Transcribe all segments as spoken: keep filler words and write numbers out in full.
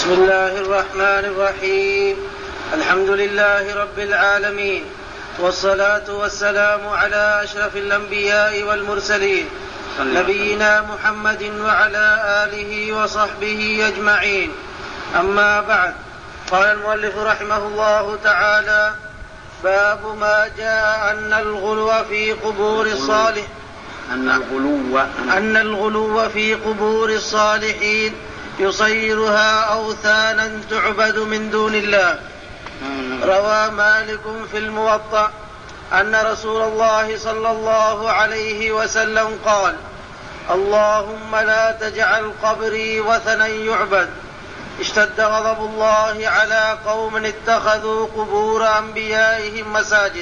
بسم الله الرحمن الرحيم. الحمد لله رب العالمين، والصلاة والسلام على أشرف الأنبياء والمرسلين نبينا محمد وعلى آله وصحبه أجمعين. أما بعد، قال المؤلف رحمه الله تعالى: باب ما جاء أن الغلو في قبور الصالح أن الغلو أن الغلو في قبور الصالحين يصيرها أوثانا تعبد من دون الله. روى مالك في الموطأ أن رسول الله صلى الله عليه وسلم قال: اللهم لا تجعل قبري وثنا يعبد. اشتد غضب الله على قوم اتخذوا قبور أنبيائهم مساجد.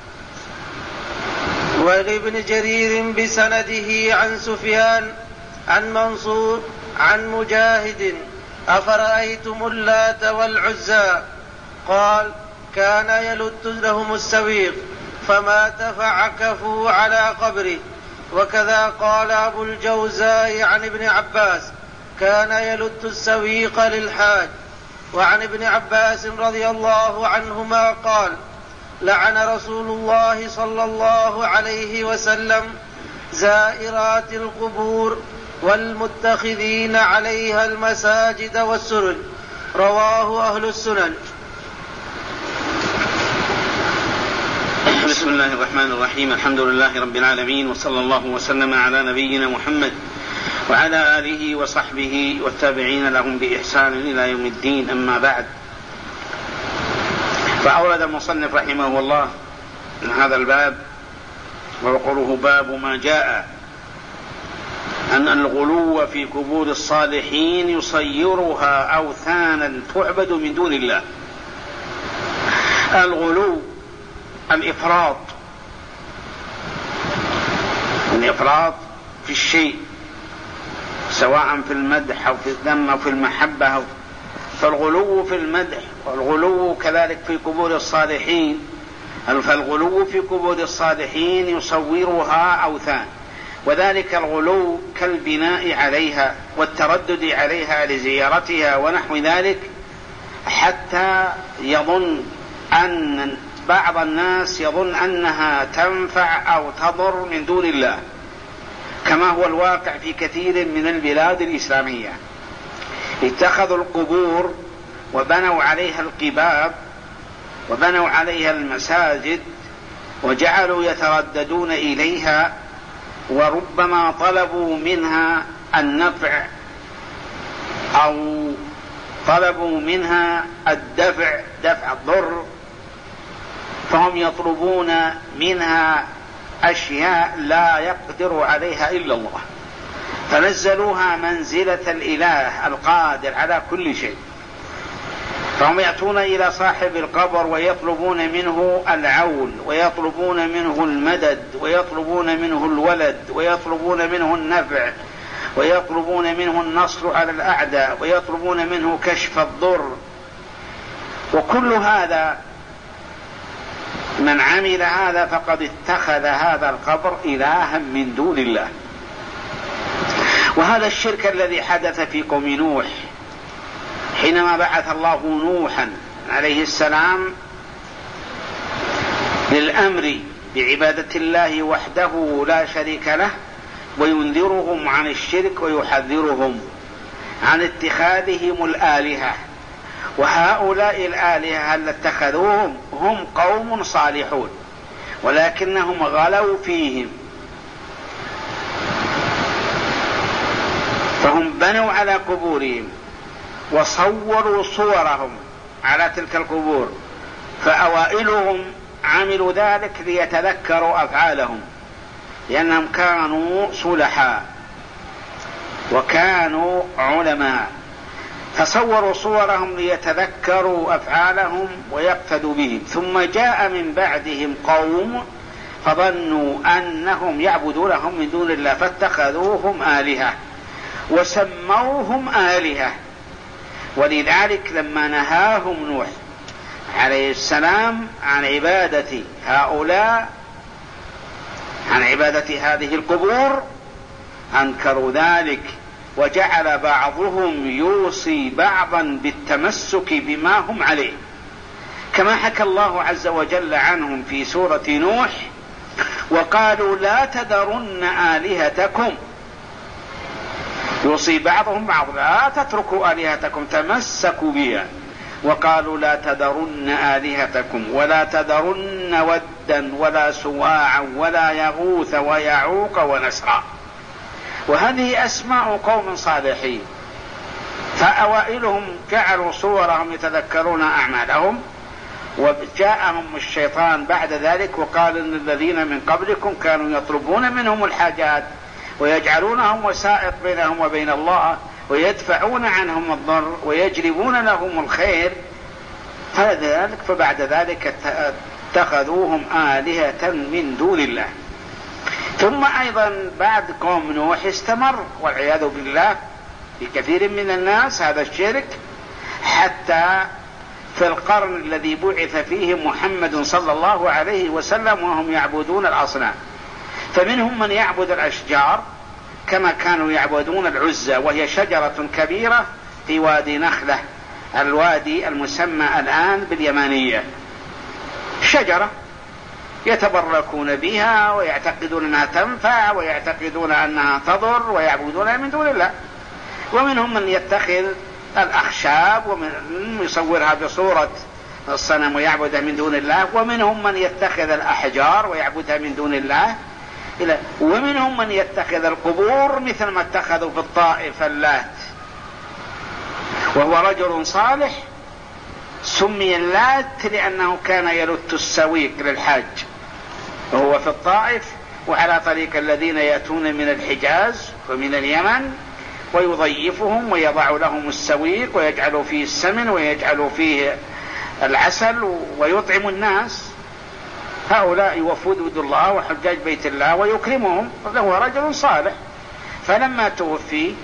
ولابن جرير بسنده عن سفيان عن منصور عن مجاهد: أفرأيتم اللات والعزى؟ قال: كان يلت لهم السويق فمات فعكفوا على قبره. وكذا قال أبو الجوزاء عن ابن عباس: كان يلت السويق للحاج. وعن ابن عباس رضي الله عنهما قال: لعن رسول الله صلى الله عليه وسلم زائرات القبور والمتخذين عليها المساجد والسرج. رواه أهل السنن. بسم الله الرحمن الرحيم. الحمد لله رب العالمين، وصلى الله وسلم على نبينا محمد وعلى آله وصحبه والتابعين لهم بإحسان إلى يوم الدين. أما بعد، فأورد المصنف رحمه الله من هذا الباب، ويقوله: باب ما جاء أن الغلو في قبور الصالحين يصيرها أوثانا تعبد من دون الله. الغلو الإفراط، الإفراط في الشيء، سواء في المدح أو في الذم أو في المحبة. فالغلو في المدح، والغلو كذلك في قبور الصالحين. فالغلو في قبور الصالحين يصورها أوثان، وذلك الغلو كالبناء عليها والتردد عليها لزيارتها ونحو ذلك، حتى يظن أن بعض الناس يظن أنها تنفع أو تضر من دون الله، كما هو الواقع في كثير من البلاد الإسلامية. اتخذوا القبور وبنوا عليها القباب وبنوا عليها المساجد، وجعلوا يترددون إليها، وربما طلبوا منها النفع أو طلبوا منها الدفع دفع الضر، فهم يطلبون منها أشياء لا يقدر عليها إلا الله، فنزلوها منزلة الإله القادر على كل شيء. فهم يأتون إلى صاحب القبر ويطلبون منه العون، ويطلبون منه المدد، ويطلبون منه الولد، ويطلبون منه النفع، ويطلبون منه النصر على الأعداء، ويطلبون منه كشف الضر. وكل هذا من عمل هذا فقد اتخذ هذا القبر إلها من دون الله. وهذا الشرك الذي حدث في قوم نوح حينما بعث الله نوحا عليه السلام للأمر بعبادة الله وحده لا شريك له، وينذرهم عن الشرك ويحذرهم عن اتخاذهم الآلهة. وهؤلاء الآلهة التي اتخذوهم هم قوم صالحون، ولكنهم غلوا فيهم، فهم بنوا على قبورهم وصوروا صورهم على تلك القبور. فأوائلهم عملوا ذلك ليتذكروا أفعالهم، لأنهم كانوا صلحاء وكانوا علماء، فصوروا صورهم ليتذكروا أفعالهم ويقتدوا بهم. ثم جاء من بعدهم قوم فظنوا أنهم يعبدونهم من دون الله، فاتخذوهم آلهة وسموهم آلهة. ولذلك لما نهاهم نوح عليه السلام عن عبادة هؤلاء، عن عبادة هذه القبور، أنكروا ذلك وجعل بعضهم يوصي بعضا بالتمسك بما هم عليه، كما حكى الله عز وجل عنهم في سورة نوح: وقالوا لا تذرن آلهتكم، يوصي بعضهم بعض لا تتركوا آلهتكم تمسكوا بها، وقالوا لا تذرن آلهتكم ولا تذرن ودا ولا سواعا ولا يغوث ويعوق ونسرا. وهذه أسماء قوم صالحين، فأوائلهم جعلوا صورهم يتذكرون أعمالهم، وجاءهم الشيطان بعد ذلك وقال إن الذين من قبلكم كانوا يطلبون منهم الحاجات ويجعلونهم وسائط بينهم وبين الله ويدفعون عنهم الضر ويجلبون لهم الخير، فذلك فبعد ذلك اتخذوهم آلهة من دون الله. ثم أيضا بعد قوم نوح استمر والعياذ بالله في كثير من الناس هذا الشرك، حتى في القرن الذي بعث فيه محمد صلى الله عليه وسلم وهم يعبدون الأصنام، فمنهم من يعبد الأشجار كما كانوا يعبدون العزى، وهي شجرة كبيرة في وادي نخلة، الوادي المسمى الآن باليمانية، شجرة يتبركون بها ويعتقدون أنها تنفع ويعتقدون أنها تضر ويعبدونها من دون الله. ومنهم من يتخذ الأخشاب ومن يصورها بصورة الصنم ويعبدها من دون الله، ومنهم من يتخذ الأحجار ويعبدها من دون الله، ومنهم من يتخذ القبور مثل ما اتخذوا في الطائف اللات، وهو رجل صالح سمي اللات لأنه كان يلت السويق للحاج، وهو في الطائف وعلى طريق الذين يأتون من الحجاز ومن اليمن، ويضيفهم ويضع لهم السويق ويجعل فيه السمن ويجعل فيه العسل ويطعم الناس. هؤلاء وفود الله وحجاج بيت الله ويكرمهم، وهو رجل صالح. فلما توفي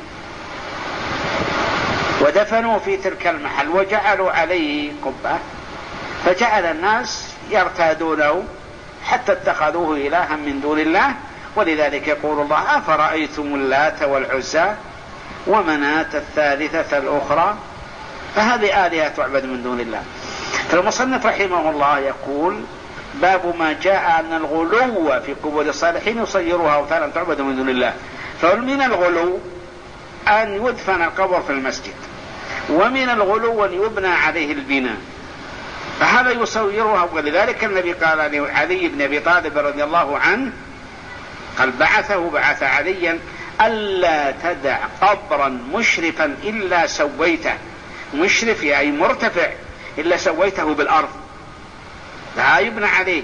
ودفنوا في تلك المحل وجعلوا عليه قبة، فجعل الناس يرتادونه حتى اتخذوه إلها من دون الله. ولذلك يقول الله: أفرأيتم اللات والعزى ومناة الثالثة الأخرى، فهذه آلهة تعبد من دون الله. فالمصنف رحمه الله يقول: باب ما جاء أن الغلو في قبور الصالحين يصيرها أوثانا تعبد من دون الله. فمن الغلو أن يدفن القبر في المسجد، ومن الغلو أن يبنى عليه البناء، فهذا يصيرها. ولذلك النبي قال لعلي بن أبي طالب رضي الله عنه، قال بعثه بعث عليا: ألا تدع قبرا مشرفا إلا سويته، مشرف أي مرتفع، إلا سويته بالأرض، لا يبنى عليه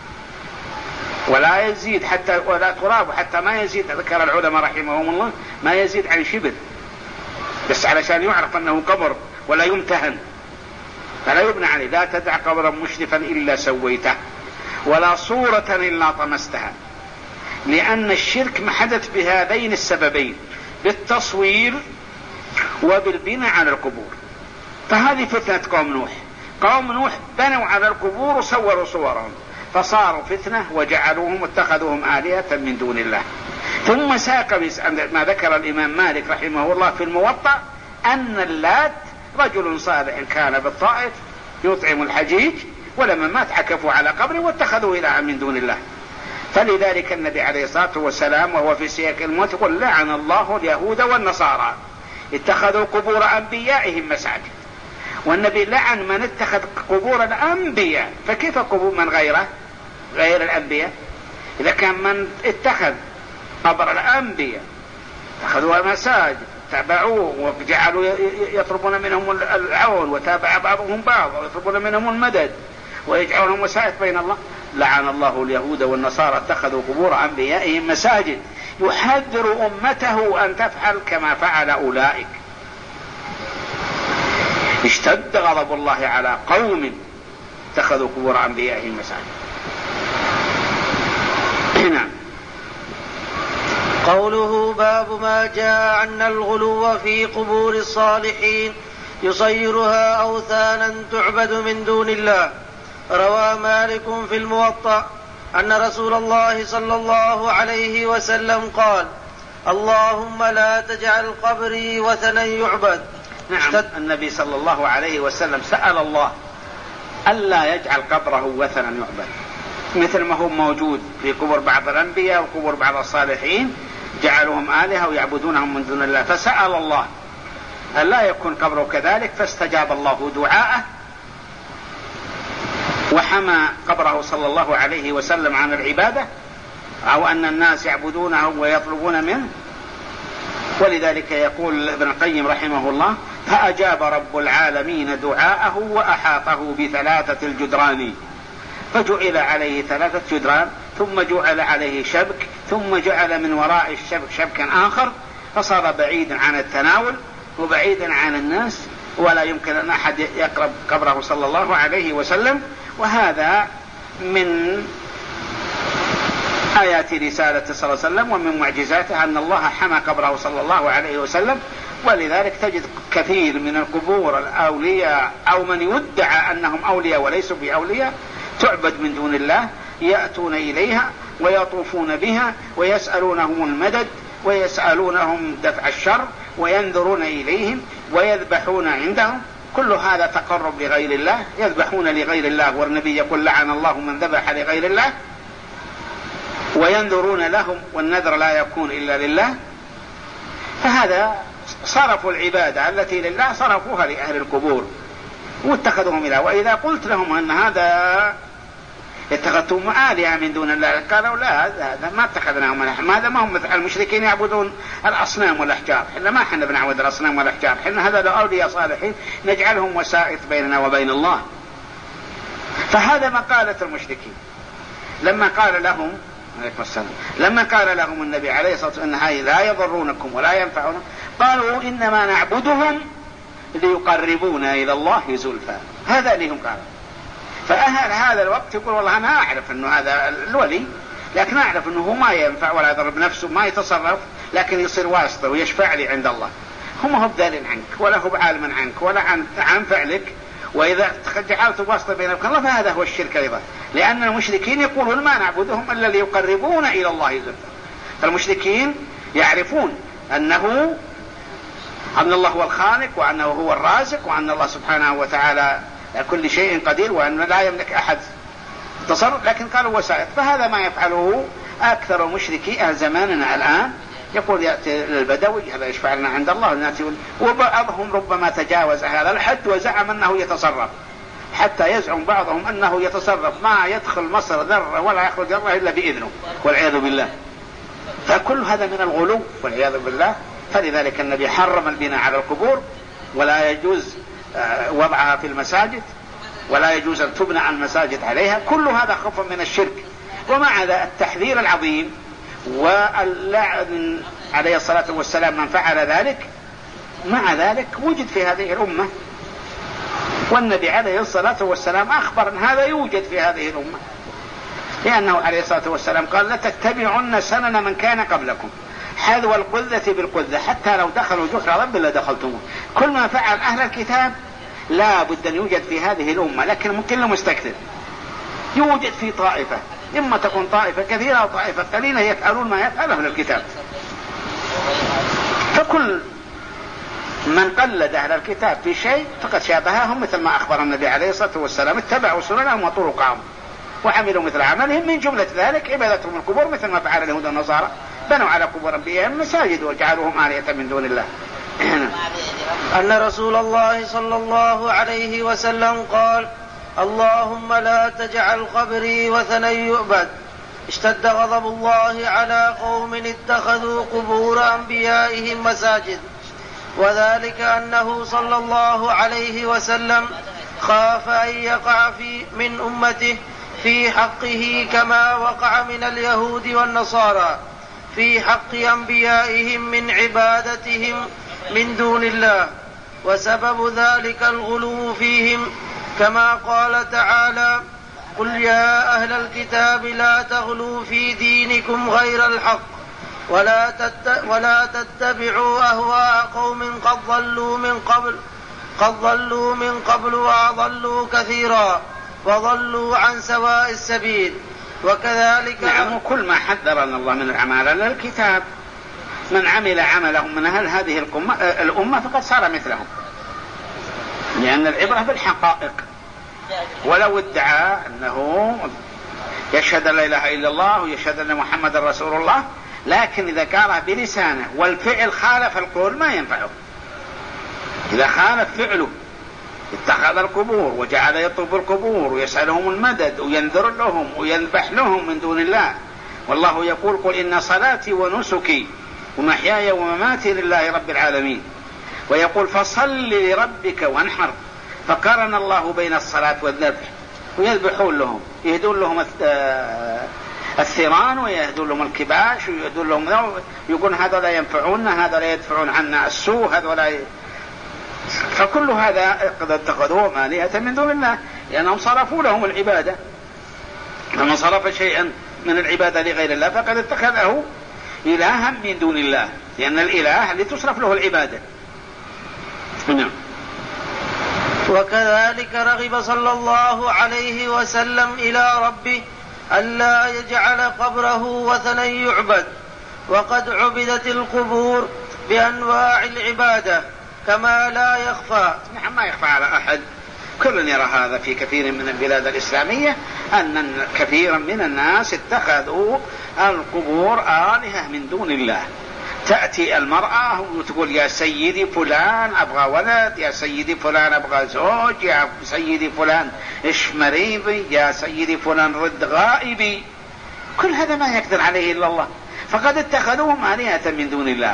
ولا يزيد حتى ولا تراب حتى ما يزيد. ذكر العلماء رحمهم الله ما يزيد عن شبر، بس علشان يعرف أنه قبر ولا يمتهن، فلا يبنى عليه. لا تدع قبرا مشرفا إلا سويته ولا صورة إلا طمستها، لأن الشرك محدث بهذين السببين، بالتصوير وبالبناء على القبور. فهذه فتنة قوم نوح. قوم نوح بنوا على القبور وصوروا صورهم، فصاروا فتنة وجعلوهم واتخذوهم آلهة من دون الله. ثم ساق ما ذكر الإمام مالك رحمه الله في الموطأ أن اللات رجل صالح كان بالطائف يطعم الحجيج، ولما مات عكفوا على قبره واتخذوا إلها من دون الله. فلذلك النبي عليه الصلاة والسلام وهو في سياق الموت يقول: لعن الله اليهود والنصارى اتخذوا قبور أنبيائهم مساجد. والنبي لعن من اتخذ قبور الأنبياء، فكيف قبور من غيره غير الأنبياء؟ إذا كان من اتخذ قبر الأنبياء اتخذوها مساجد تابعوه وجعلوا يطلبون منهم العون، وتابع بعضهم بعض ويطلبون منهم المدد ويجعلهم وسائط بين الله. لعن الله اليهود والنصارى اتخذوا قبور أنبيائهم مساجد، يحذر أمته أن تفعل كما فعل أولئك. اشتد غضب الله على قوم اتخذوا قبور أنبيائهم مساجد. نعم. قوله: باب ما جاء أن الغلو في قبور الصالحين يصيرها أوثانا تعبد من دون الله. روى مالك في الموطأ أن رسول الله صلى الله عليه وسلم قال: اللهم لا تجعل قبري وثنا يعبد. نعم، النبي صلى الله عليه وسلم سأل الله ألا يجعل قبره وثنا يعبد، مثل ما هو موجود في قبور بعض الأنبياء وقبور بعض الصالحين جعلوهم آلهة ويعبدونهم من دون الله، فسأل الله ألا يكون قبره كذلك، فاستجاب الله دعاءه وحمى قبره صلى الله عليه وسلم عن العبادة أو أن الناس يعبدونه ويطلبون منه. ولذلك يقول ابن القيم رحمه الله: فأجاب رب العالمين دعاءه وأحاطه بثلاثة الجدران، فجعل عليه ثلاثة جدران، ثم جعل عليه شبك، ثم جعل من وراء الشبك شبكا آخر، فصار بعيدا عن التناول وبعيدا عن الناس، ولا يمكن أن أحد يقرب قبره صلى الله عليه وسلم. وهذا من آيات رسالة صلى الله عليه وسلم ومن معجزاته أن الله حمى قبره صلى الله عليه وسلم. ولذلك تجد كثير من القبور الأولياء أو من يدعى أنهم أولياء وليسوا بأولياء تعبد من دون الله، يأتون إليها ويطوفون بها ويسألونهم المدد ويسألونهم دفع الشر وينذرون إليهم ويذبحون عندهم. كل هذا تقرب لغير الله، يذبحون لغير الله، والنبي يقول: لعن الله من ذبح لغير الله، وينذرون لهم، والنذر لا يكون إلا لله. فهذا صرفوا العبادة التي لله صرفوها لأهل القبور واتخذوهم إله. وإذا قلت لهم أن هذا اتخذتم آلهة من دون الله قالوا: لا، هذا ما اتخذناهم آلهة، هذا ما هم مثل المشركين يعبدون الأصنام والأحجار، إحنا ما احنا بنعبد الأصنام والأحجار، إحنا هذا أولياء صالحين نجعلهم وسائط بيننا وبين الله. فهذا مقالة المشركين. لما قال لهم لما قال لهم النبي عليه الصلاة والسلام أن هؤلاء لا يضرونكم ولا ينفعون، قالوا: إنما نعبدهم ليقربونا إلى الله زلفى. هذا لهم قال. فأهل هذا الوقت يقول: والله أنا أعرف أنه هذا الولي، لكن أعرف أنه هو ما ينفع ولا يضرب نفسه، ما يتصرف، لكن يصير واسطة ويشفع لي عند الله. هم هو بدال عنك ولا هو بعالم عنك ولا عن, عن فعلك، وإذا جعلت واسطة بينك الله فهذا هو الشرك أيضا، لأن المشركين يقولون: ما نعبدهم إلا ليقربون إلى الله زلفى. فالمشركين يعرفون أنه أن الله هو الخالق وأنه هو الرازق وأن الله سبحانه وتعالى كل شيء قدير وأن لا يملك أحد تصرف، لكن قالوا وسائط. فهذا ما يفعله أكثر مشركي أهل زماننا الآن، يقول: يأتي البدوي هذا يشفع لنا عند الله، وبعضهم ربما تجاوز هذا الحد وزعم أنه يتصرف، حتى يزعم بعضهم أنه يتصرف، ما يدخل مصر ذرة ولا يخرج ذرة إلا بإذنه والعياذ بالله. فكل هذا من الغلو والعياذ بالله. فلذلك النبي حرم البناء على القبور، ولا يجوز وضعها في المساجد، ولا يجوز أن تبنى المساجد عليها. كل هذا خوف من الشرك. ومع ذا التحذير العظيم واللعن عليه الصلاة والسلام من فعل ذلك، مع ذلك وجد في هذه الأمة، والنبي عليه الصلاة والسلام أخبر أن هذا يوجد في هذه الأمة، لأنه عليه الصلاة والسلام قال: لتتبعن سنن من كان قبلكم حذو القذة بالقذة حتى لو دخلوا جحر رب لدخلتموه. كل ما فعل أهل الكتاب لا بد أن يوجد في هذه الأمة، لكن ممكن مستكثر يوجد في طائفة، إما تكون طائفة كثيرة أو طائفة قليلة يفعلون ما يفعل أهل الكتاب. فكل من قلد أهل الكتاب في شيء فقد شابههم، مثل ما أخبر النبي عليه الصلاة والسلام: اتبعوا سننهم وطرقهم وعملوا مثل عملهم، من جملة ذلك عبادتهم القبور، مثل ما فعل اليهود والنصارى، بنوا على قبور أنبيائهم مساجد وجعلوهم آلهة من دون الله. أن رسول الله صلى الله عليه وسلم قال: اللهم لا تجعل قبري وثنا يعبد. اشتد غضب الله على قوم اتخذوا قبور أنبيائهم مساجد، وذلك أنه صلى الله عليه وسلم خاف أن يقع في من أمته في حقه كما وقع من اليهود والنصارى في حق أنبيائهم من عبادتهم من دون الله، وسبب ذلك الغلو فيهم، كما قال تعالى: قل يا أهل الكتاب لا تغلوا في دينكم غير الحق ولا, تت ولا تتبعوا أهواء قوم قد ضلوا من قبل قد ضلوا من قبل وأضلوا كثيرا وضلوا عن سواء السبيل. وكذلك نعم، كل ما حذرنا الله من الأعمال على الكتاب، من عمل عملهم من أهل هذه الأمة فقد صار مثلهم، لأن العبرة بالحقائق. ولو ادعى أنه يشهد أن لا إله إلا الله ويشهد أن محمد رسول الله، لكن إذا قاله بلسانه والفعل خالف القول ما ينفعه. إذا خالف فعله اتخذ القبور وجعل يطلب القبور ويسألهم المدد وينذر لهم ويذبح لهم من دون الله، والله يقول قل إن صلاتي ونسكي ومحياي ومماتي لله رب العالمين، ويقول فصل لربك وانحر، فقارن الله بين الصلاة والذبح، ويذبحون لهم يهدون لهم الثيران ويهدون لهم الكباش ويهدون لهم، يقول هذا لا ينفعون هذا لا يدفعون عنا السوء هذا لا ي... فكل هذا قد اتخذوهم آلهة من دون الله لأنهم صرفوا لهم العبادة. فمن صرف شيئا من العبادة لغير الله فقد اتخذه إلها من دون الله، لأن الإله لتصرف له العبادة. نعم. وكذلك رغب صلى الله عليه وسلم إلى ربه ألا يجعل قبره وثنا يعبد، وقد عبدت القبور بأنواع العبادة كما لا يخفى. نعم ما يخفى على أحد، كل يرى هذا في كثير من البلاد الإسلامية أن كثيرا من الناس اتخذوا القبور آلهة من دون الله. تأتي المرأة وتقول يا سيدي فلان أبغى ولد، يا سيدي فلان أبغى زوج، يا سيدي فلان إيش مريضي، يا سيدي فلان رد غائبي. كل هذا ما يقدر عليه إلا الله، فقد اتخذوهم آلهة من دون الله.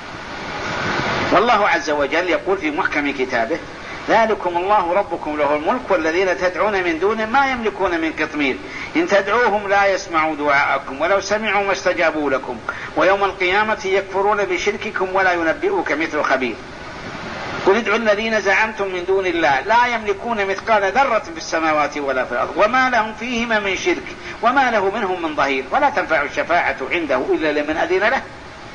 والله عز وجل يقول في محكم كتابه ذلكم الله ربكم له الملك والذين تدعون من دونه ما يملكون من قطمير إن تدعوهم لا يسمعوا دعاءكم ولو سمعوا ما استجابوا لكم ويوم القيامة يكفرون بشرككم ولا ينبئوك مثل خبير. قل ادعوا الذين زعمتم من دون الله لا يملكون مثقال ذرة في السماوات ولا في الأرض وما لهم فيهما من شرك وما له منهم من ظهير ولا تنفع الشفاعة عنده إلا لمن أذن له.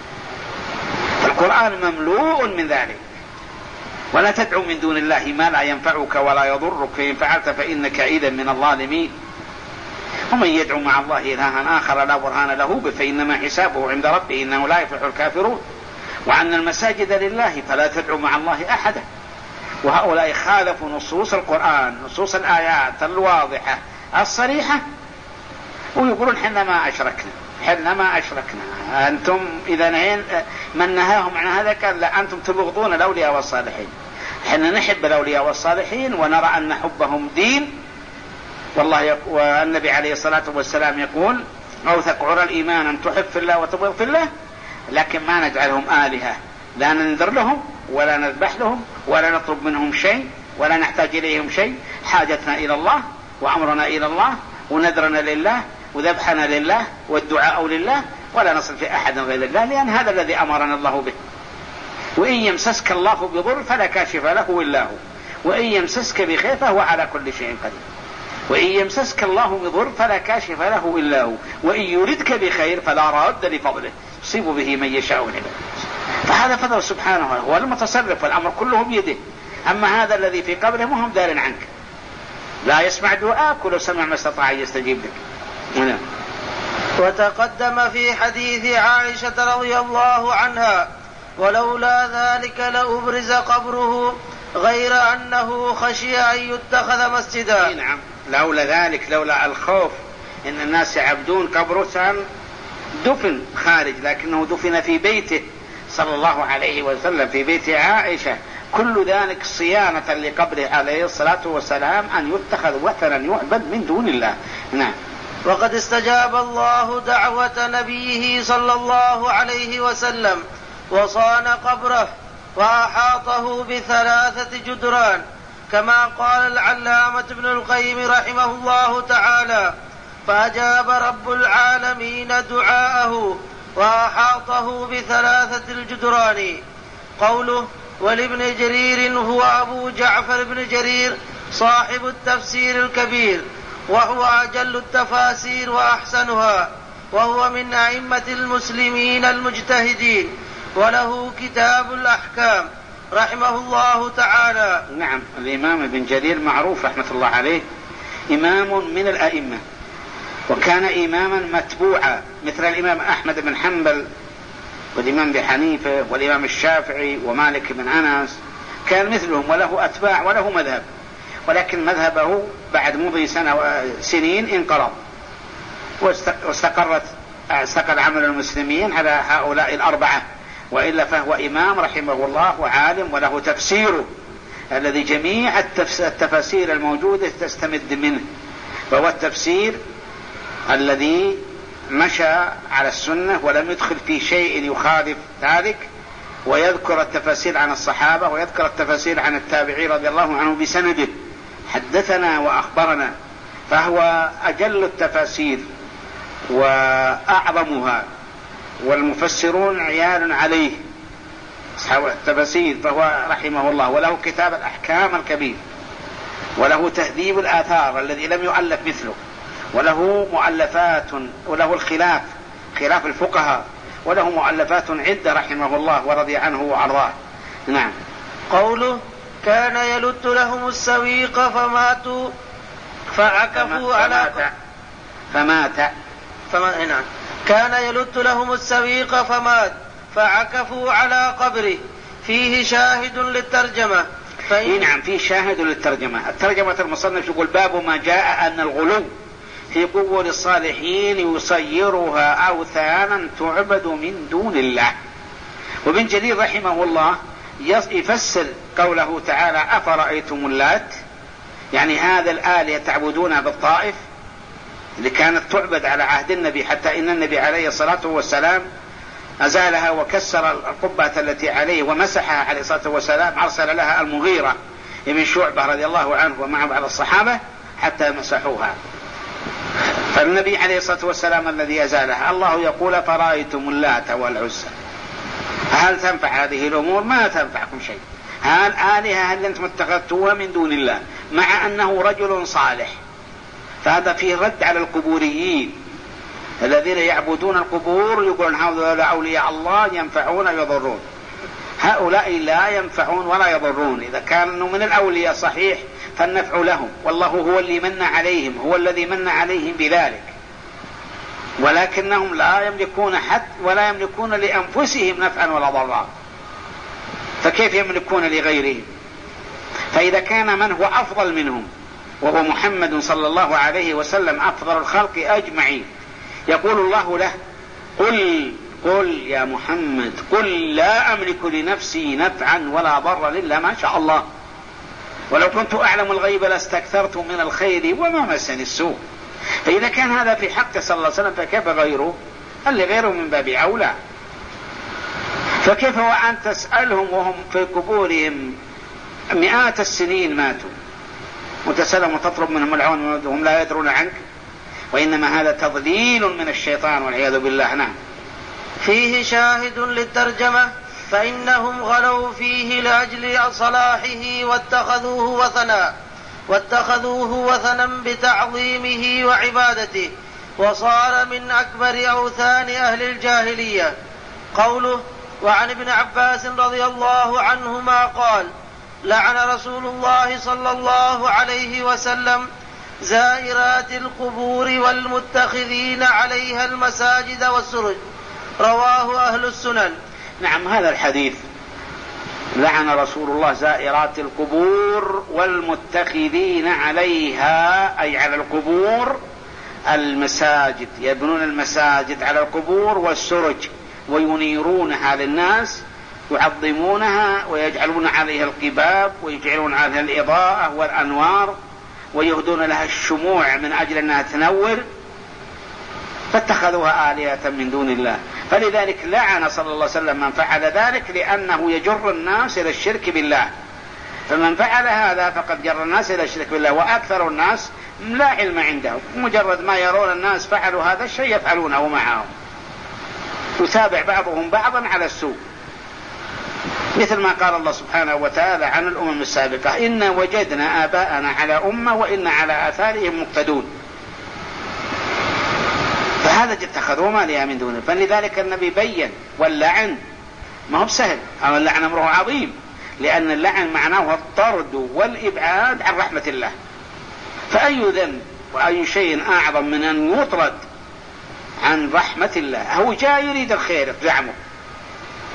القرآن مملوء من ذلك. ولا تدعو من دون الله ما لا ينفعك ولا يضرك فإن فعلت فإنك إذا من الظالمين. ومن يدعو مع الله إلها آخر لا برهان له فإنما حسابه عند ربه إنه لا يفلح الكافرون. وأن المساجد لله فلا تدعو مع الله أحدا. وهؤلاء خالفوا نصوص القرآن نصوص الآيات الواضحة الصريحة ويقولون حنا ما أشركنا حنا ما أشركنا. أنتم إذا نهين من نهاهم عن هذا قال لا أنتم تبغضون الأولياء والصالحين. حنا نحب الأولياء والصالحين ونرى أن حبهم دين. والله والنبي عليه الصلاة والسلام يقول أوثق عرى الإيمان أن تحب في الله وتبغض في الله، لكن ما نجعلهم آلهة لا ننذر لهم ولا نذبح لهم ولا نطلب منهم شيء ولا نحتاج إليهم شيء. حاجتنا إلى الله وأمرنا إلى الله ونذرنا لله وذبحنا لله والدعاء لله ولا نصل في أحد غير الله، لأن هذا الذي أمرنا الله به. وإن يمسسك الله بضر فلا كاشف له إلا هو وإن يمسسك بخير فهو على كل شيء قدير. وإن يمسسك الله بضر فلا كاشف له إلا هو وإن يردك بخير فلا راد لفضله يصيب به من يشاء من عباده. فهذا فضل سبحانه هو المتصرف والأمر كله بيده. أما هذا الذي في قبره مهم دار عنك لا يسمع دعاءك ولو سمع ما استطاع يستجيب لك. هنا. وتقدم في حديث عائشة رضي الله عنها ولولا ذلك لأبرز قبره غير أنه خشي أن يتخذ مسجدا. نعم لولا ذلك لولا الخوف إن الناس يعبدون قبره كان دفن خارج، لكنه دفن في بيته صلى الله عليه وسلم في بيت عائشة. كل ذلك صيانة لقبره عليه الصلاة والسلام أن يتخذ وثنا يعبد من دون الله. نعم. وقد استجاب الله دعوة نبيه صلى الله عليه وسلم وصان قبره وأحاطه بثلاثة جدران كما قال العلامة ابن القيم رحمه الله تعالى فأجاب رب العالمين دعاءه وأحاطه بثلاثة الجدران. قوله ولابن جرير هو أبو جعفر بن جرير صاحب التفسير الكبير وهو أجل التفاسير وأحسنها وهو من أئمة المسلمين المجتهدين وله كتاب الأحكام رحمه الله تعالى. نعم الإمام ابن جرير معروف رحمة الله عليه إمام من الأئمة وكان إماما متبوعا مثل الإمام أحمد بن حنبل والإمام أبي حنيفة والإمام الشافعي ومالك بن أنس، كان مثلهم وله أتباع وله مذهب، ولكن مذهبه بعد مضي سنة سنين انقرض، واستقرت استقر عمل المسلمين على هؤلاء الأربعة. وإلا فهو إمام رحمه الله وعالم وله تفسيره الذي جميع التفاسير الموجودة تستمد منه، فهو التفسير الذي مشى على السنة ولم يدخل في شيء يخالف ذلك، ويذكر التفاسير عن الصحابة ويذكر التفاسير عن التابعين رضي الله عنهم بسنده، حدثنا وأخبرنا، فهو أجل التفاسير وأعظمها، والمفسرون عيال عليه أصحاب التفاسير، فهو رحمه الله وله كتاب الأحكام الكبير، وله تهذيب الآثار الذي لم يؤلف مثله، وله مؤلفات، وله الخلاف خلاف الفقهاء، وله مؤلفات عدة رحمه الله ورضي عنه وأرضاه. نعم. قوله كان يلت لهم السويق فماتوا فعكفوا على فمات فمات نعم كان يلت لهم السويق فمات فعكفوا على قبره، فيه شاهد للترجمة. فإن نعم فيه شاهد للترجمة. الترجمة المصنف يقول باب ما جاء أن الغلو في قبور الصالحين يصيرها أوثانا تعبد من دون الله. وابن جرير رحمه الله يفسر قوله تعالى أفرأيتم اللات، يعني هذا الآلهة تعبدونها بالطائف اللي كانت تعبد على عهد النبي، حتى إن النبي عليه الصلاة والسلام أزالها وكسر القبة التي عليه ومسحها عليه الصلاة والسلام، أرسل لها المغيرة ابن شعبة رضي الله عنه ومع بعض الصحابة حتى مسحوها. فالنبي عليه الصلاة والسلام الذي أزالها، الله يقول فرأيتم اللات والعزى، هل تنفع هذه الأمور؟ ما تنفعكم شيء، هل آلهة هل أنتم اتخذتوها من دون الله، مع أنه رجل صالح. فهذا فيه رد على القبوريين الذين يعبدون القبور، يقولون هؤلاء أولياء الله ينفعون يضرون، هؤلاء لا ينفعون ولا يضرون. إذا كانوا من الأولياء صحيح فالنفع لهم، والله هو اللي من عليهم، هو الذي من عليهم بذلك، ولكنهم لا يملكون حتى ولا يملكون لأنفسهم نفعا ولا ضرا، فكيف يملكون لغيرهم؟ فإذا كان من هو أفضل منهم وهو محمد صلى الله عليه وسلم أفضل الخلق أجمعين، يقول الله له قل قل يا محمد قل لا أملك لنفسي نفعا ولا ضرا إلا ما شاء الله، ولو كنت أعلم الغيب لاستكثرت من الخير وما مسني السوء. فإذا كان هذا في حق صلى الله عليه وسلم فكيف غيره؟ اللي غيره من باب أولى. فكيف وأن تسألهم وهم في قبورهم مئات السنين ماتوا، وتسألهم وتطلب منهم العون وهم لا يدرون عنك؟ وإنما هذا تضليل من الشيطان والعياذ بالله. نعم. فيه شاهد للترجمة، فإنهم غلوا فيه لأجل صلاحه واتخذوه وثنا واتخذوه وثنا بتعظيمه وعبادته، وصار من أكبر أوثان أهل الجاهلية. قوله وعن ابن عباس رضي الله عنهما قال لعن رسول الله صلى الله عليه وسلم زائرات القبور والمتخذين عليها المساجد والسرج، رواه أهل السنن. نعم، هذا الحديث لعن رسول الله زائرات القبور والمتخذين عليها، أي على القبور المساجد، يبنون المساجد على القبور والسرج وينيرونها للناس، يعظمونها ويجعلون عليها القباب ويجعلون عليها الإضاءة والأنوار ويهدون لها الشموع من أجل أنها تنور، فاتخذوها آلهة من دون الله. فلذلك لعن صلى الله عليه وسلم من فعل ذلك، لأنه يجر الناس إلى الشرك بالله. فمن فعل هذا فقد جر الناس إلى الشرك بالله، وأكثر الناس لا علم عندهم، مجرد ما يرون الناس فعلوا هذا الشيء يفعلونه معهم، يتابع بعضهم بعضا على السوء، مثل ما قال الله سبحانه وتعالى عن الأمم السابقة إنا وجدنا آباءنا على أمة وإنا على آثارهم مقتدون. فهذا اتخذوا ما لها من دونه. فلذلك النبي بين، واللعن ما هو بسهل، أما اللعن أمره عظيم، لأن اللعن معناه الطرد والإبعاد عن رحمة الله. فأي ذنب وأي شيء أعظم من أن يطرد عن رحمة الله؟ هو جاء يريد الخير زعمه،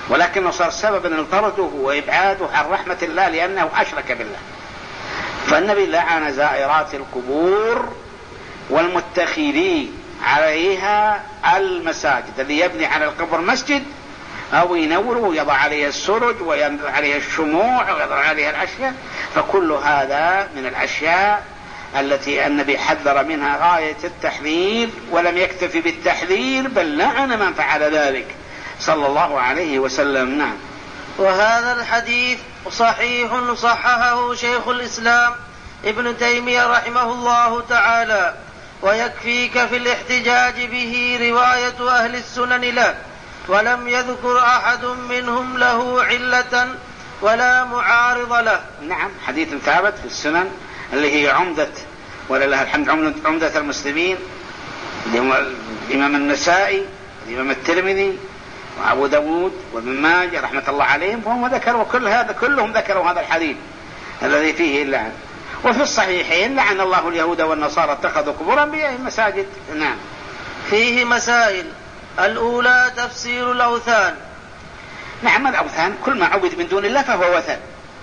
ولكنه صار سببا لطرده وإبعاده عن رحمة الله لأنه أشرك بالله. فالنبي لعن زائرات القبور والمتخذي عليها المساجد، الذي يبني على القبر مسجد أو ينور ويضع عليه السرج ويضع عليه الشموع ويضع عليه الأشياء، فكل هذا من الأشياء التي النبي حذر منها غاية التحذير، ولم يكتفي بالتحذير بل لعن من فعل ذلك صلى الله عليه وسلم. نعم. وهذا الحديث صحيح صححه شيخ الإسلام ابن تيمية رحمه الله تعالى، ويكفيك في الاحتجاج به رواية أهل السنن له، ولم يذكر أحد منهم له علة ولا معارض له. نعم، حديث ثابت في السنن اللي هي عمدة ولله الحمد عمدة المسلمين، الإمام النسائي الإمام الترمذي وأبو داود وابن ماجه رحمة الله عليهم، فهم ذكروا كل هذا كلهم ذكروا هذا الحديث الذي فيه اللعن. وفي الصحيحين لعن الله اليهود والنصارى اتخذوا قبور أنبيائهم مساجد. نعم. فيه مسائل. الأولى تفسير الأوثان. نعم، الأوثان كل ما عبد من دون الله فهو وثن،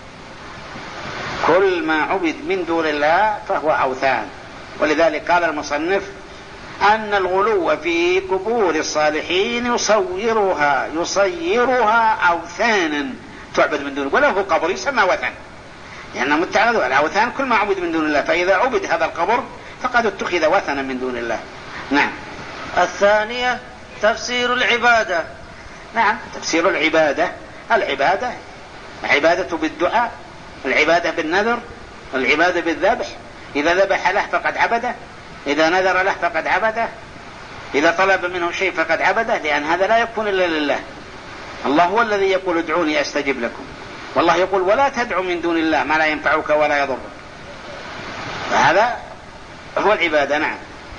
كل ما عبد من دون الله فهو أوثان. ولذلك قال المصنف أن الغلو في قبور الصالحين يصورها يصيرها أوثانا تعبد من دون الله، وله قبر يسمى وثن، لأنه يعني متعلق الأوثان كل ما عبد من دون الله، فإذا عبد هذا القبر فقد اتخذ وثنا من دون الله. نعم. الثانية تفسير العبادة. نعم، تفسير العبادة. العبادة العبادة بالدعاء، العبادة بالنذر، العبادة بالذبح. إذا ذبح له فقد عبده، إذا نذر له فقد عبده، إذا طلب منه شيء فقد عبده، لأن هذا لا يكون إلا لله. الله هو الذي يقول ادعوني أستجب لكم، والله يقول ولا تدعو من دون الله ما لا ينفعك ولا يضرك، فهذا هو العبادة. نعم.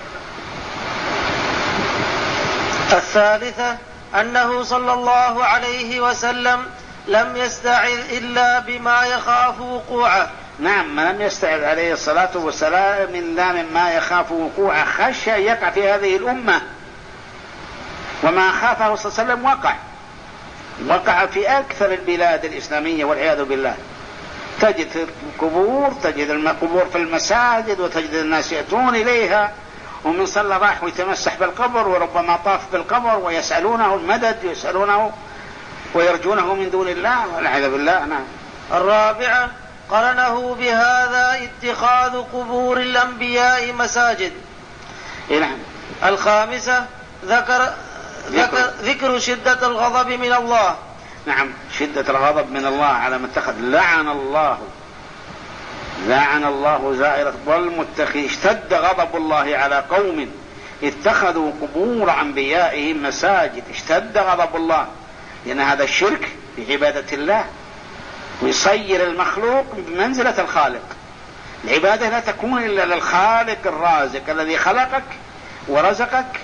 الثالثة أنه صلى الله عليه وسلم لم يستعذ إلا بما يخاف وقوعه. نعم، ما لم يستعذ عليه الصلاة والسلام إلا مما يخاف وقوعه، خشى يقع في هذه الأمة، وما خافه صلى الله عليه وسلم وقع وقع في أكثر البلاد الإسلامية والعياذ بالله. تجد في القبور، تجد القبور في المساجد، وتجد الناس يأتون إليها، ومن صلى راح ويتمسح بالقبر، وربما طاف بالقبر ويسألونه المدد، يسألونه ويرجونه من دون الله والعياذ بالله. نعم. الرابعة قرنه بهذا اتخاذ قبور الأنبياء مساجد. نعم. الخامسة ذكر ذكر, ذكر شدة الغضب من الله. نعم، شدة الغضب من الله على من اتخذ. لعن الله لعن الله زائرة والمتخذ. اشتد غضب الله على قوم اتخذوا قبور أنبيائهم مساجد. اشتد غضب الله، لأن هذا الشرك بعبادة الله، ويصير المخلوق بمنزلة الخالق. العبادة لا تكون إلا للخالق الرازق الذي خلقك ورزقك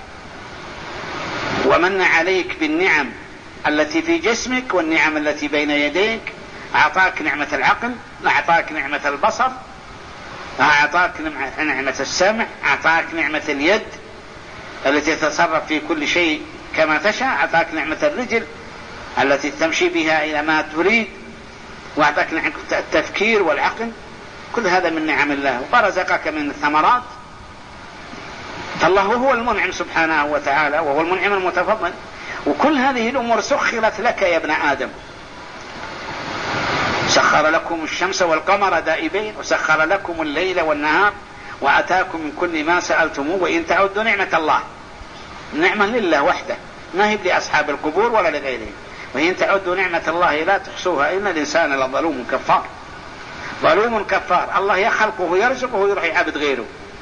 ومن عليك بالنعم التي في جسمك والنعم التي بين يديك. أعطاك نعمة العقل، أعطاك نعمة البصر، أعطاك نعمة السمع، أعطاك نعمة اليد التي تتصرف في كل شيء كما تشاء، أعطاك نعمة الرجل التي تمشي بها إلى ما تريد، وأعطاك نعمة التفكير والعقل. كل هذا من نعم الله. ورزقك من الثمرات، فالله هو المنعم سبحانه وتعالى، وهو المنعم المتفضل. وكل هذه الأمور سخرت لك يا ابن آدم. سخر لكم الشمس والقمر دائبين، وسخر لكم الليل والنهار، وأتاكم من كل ما سألتموه، وإن تعدوا نعمة الله. نعمة لله وحده، ما هي لأصحاب القبور ولا لغيرهم. وإن تعدوا نعمة الله لا تحصوها إن الإنسان لظلوم كفار. ظلوم كفار. الله يخلقه ويرزقه ويروح يعبد غيره،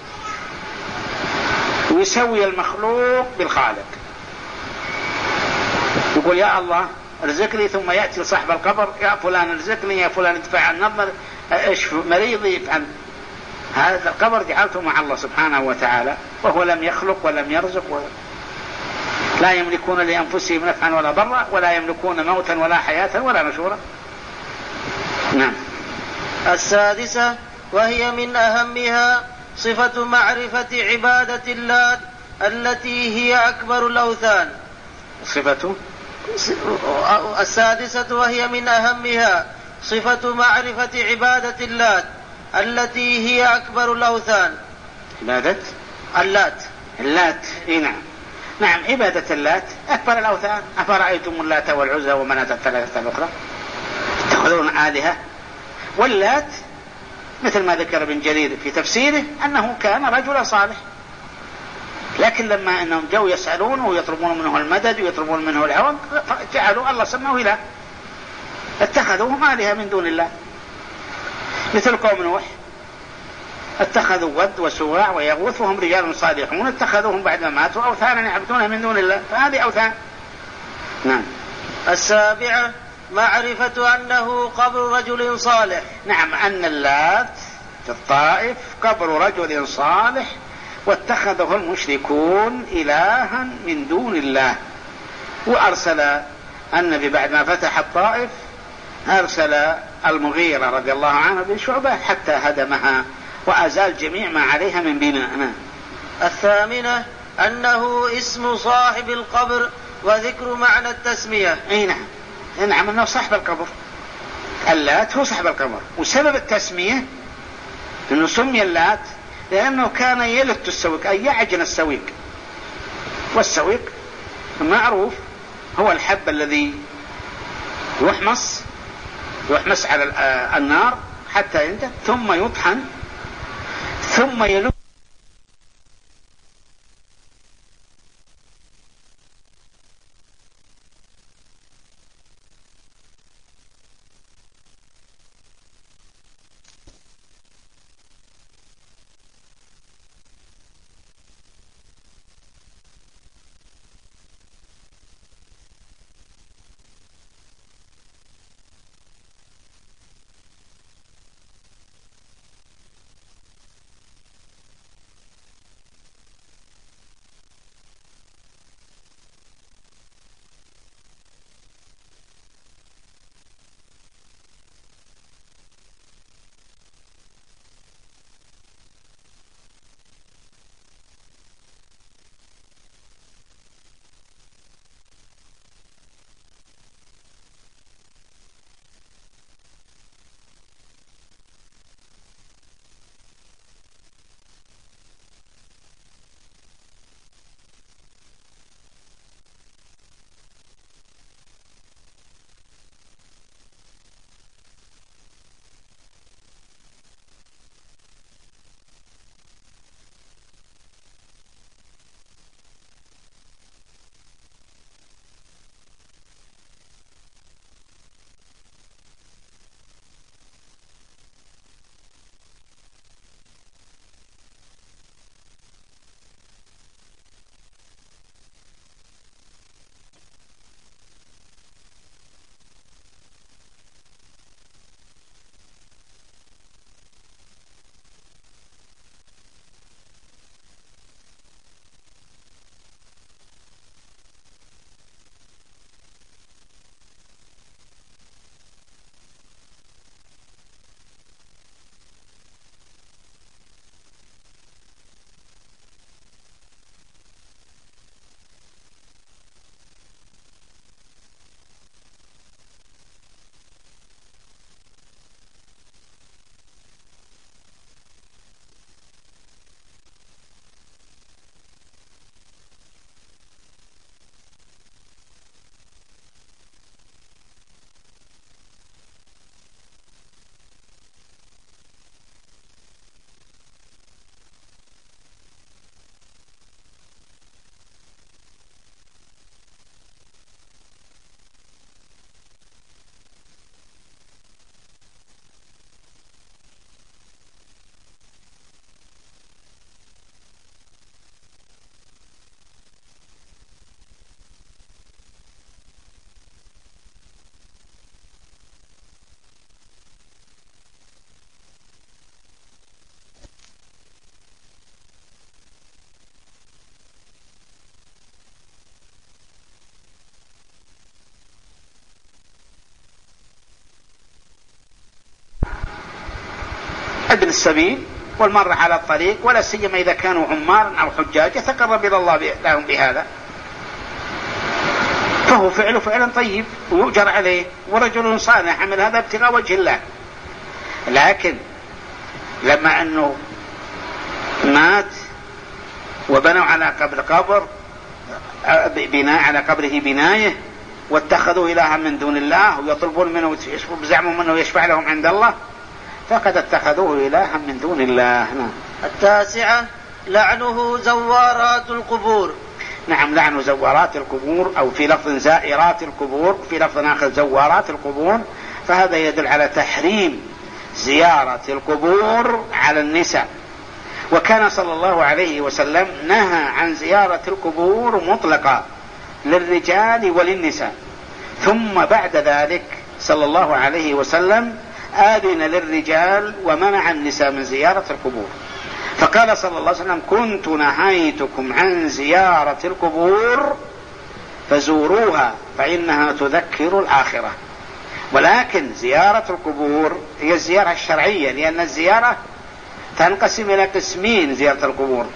ويسوي المخلوق بالخالق. يقول يا الله ارزقني، ثم يأتي صاحب القبر يا فلان ارزقني، يا فلان ادفع عن نظر اشف مريضي. هذا القبر جعلته مع الله سبحانه وتعالى، وهو لم يخلق ولم يرزق ولا لا يملكون لأنفسهم نفعا ولا ضرا، ولا يملكون موتا ولا حياة ولا نشورا. نعم. السادسة وهي من أهمها صفة معرفة عبادة الله التي هي أكبر الأوثان. صفة السادسة وهي من أهمها صفة معرفة عبادة اللات التي هي أكبر الأوثان. عبادة اللات اللات إيه نعم نعم عبادة اللات أكبر الأوثان. أفرأيتم اللات والعزى ومناة الثلاثة الأخرى تأخذون آلهة. واللات مثل ما ذكر ابن جرير في تفسيره أنه كان رجلا صالح، لكن لما أنهم جو يسألونه ويطلبون منه المدد ويطلبون منه العون جعلوا الله سماه إله، اتخذوهم آلهة من دون الله. مثل قوم نوح اتخذوا ود وسواع ويغوث وهم رجال صالحون، اتخذوهم بعد ما ماتوا أوثانا يعبدونها من دون الله، فهذه أوثان. نعم. السابعة معرفة أنه قبر رجل صالح. نعم أن اللات في الطائف قبر رجل صالح واتخذه المشركون إلها من دون الله. وأرسل النبي بعد ما فتح الطائف أرسل المغيرة رضي الله عنه بن شعبة حتى هدمها وأزال جميع ما عليها من بناء. الثامنة أنه اسم صاحب القبر وذكر معنى التسمية. أي نعم نعم أنه صاحب القبر. اللات هو صاحب القبر، وسبب التسمية أنه سمي اللات لأنه كان يلت السويق أي يعجن السويق، والسويق معروف هو الحب الذي يحمص يحمص على النار حتى ينتهي ثم يطحن ثم يلف ابن السبيل والمر على الطريق، ولا سيما إذا كانوا عمارا أو حجاج يتقرب إلى الله لهم بهذا. فهو فعله فعلا طيب ويؤجر عليه، ورجل صالح عمل هذا ابتغاء وجه الله. لكن لما أنه مات وبنوا على قبر قبر بناء على قبره بناية واتخذوا إلها من دون الله ويطلبون منه بزعموا منه يشفع لهم عند الله، فقد اتخذوه إلها من دون الله. التاسعة لعنه زوارات القبور. نعم، لعن زوارات القبور، أو في لفظ زائرات القبور، في لفظ آخر زوارات القبور، فهذا يدل على تحريم زيارة القبور على النساء. وكان صلى الله عليه وسلم نهى عن زيارة القبور مطلقا للرجال وللنساء، ثم بعد ذلك صلى الله عليه وسلم آذن للرجال ومنع النساء من زيارة القبور، فقال صلى الله عليه وسلم: كنت نهيتكم عن زيارة القبور فزوروها فإنها تذكر الآخرة. ولكن زيارة القبور هي الزيارة الشرعية، لأن الزيارة تنقسم إلى قسمين: زيارة القبور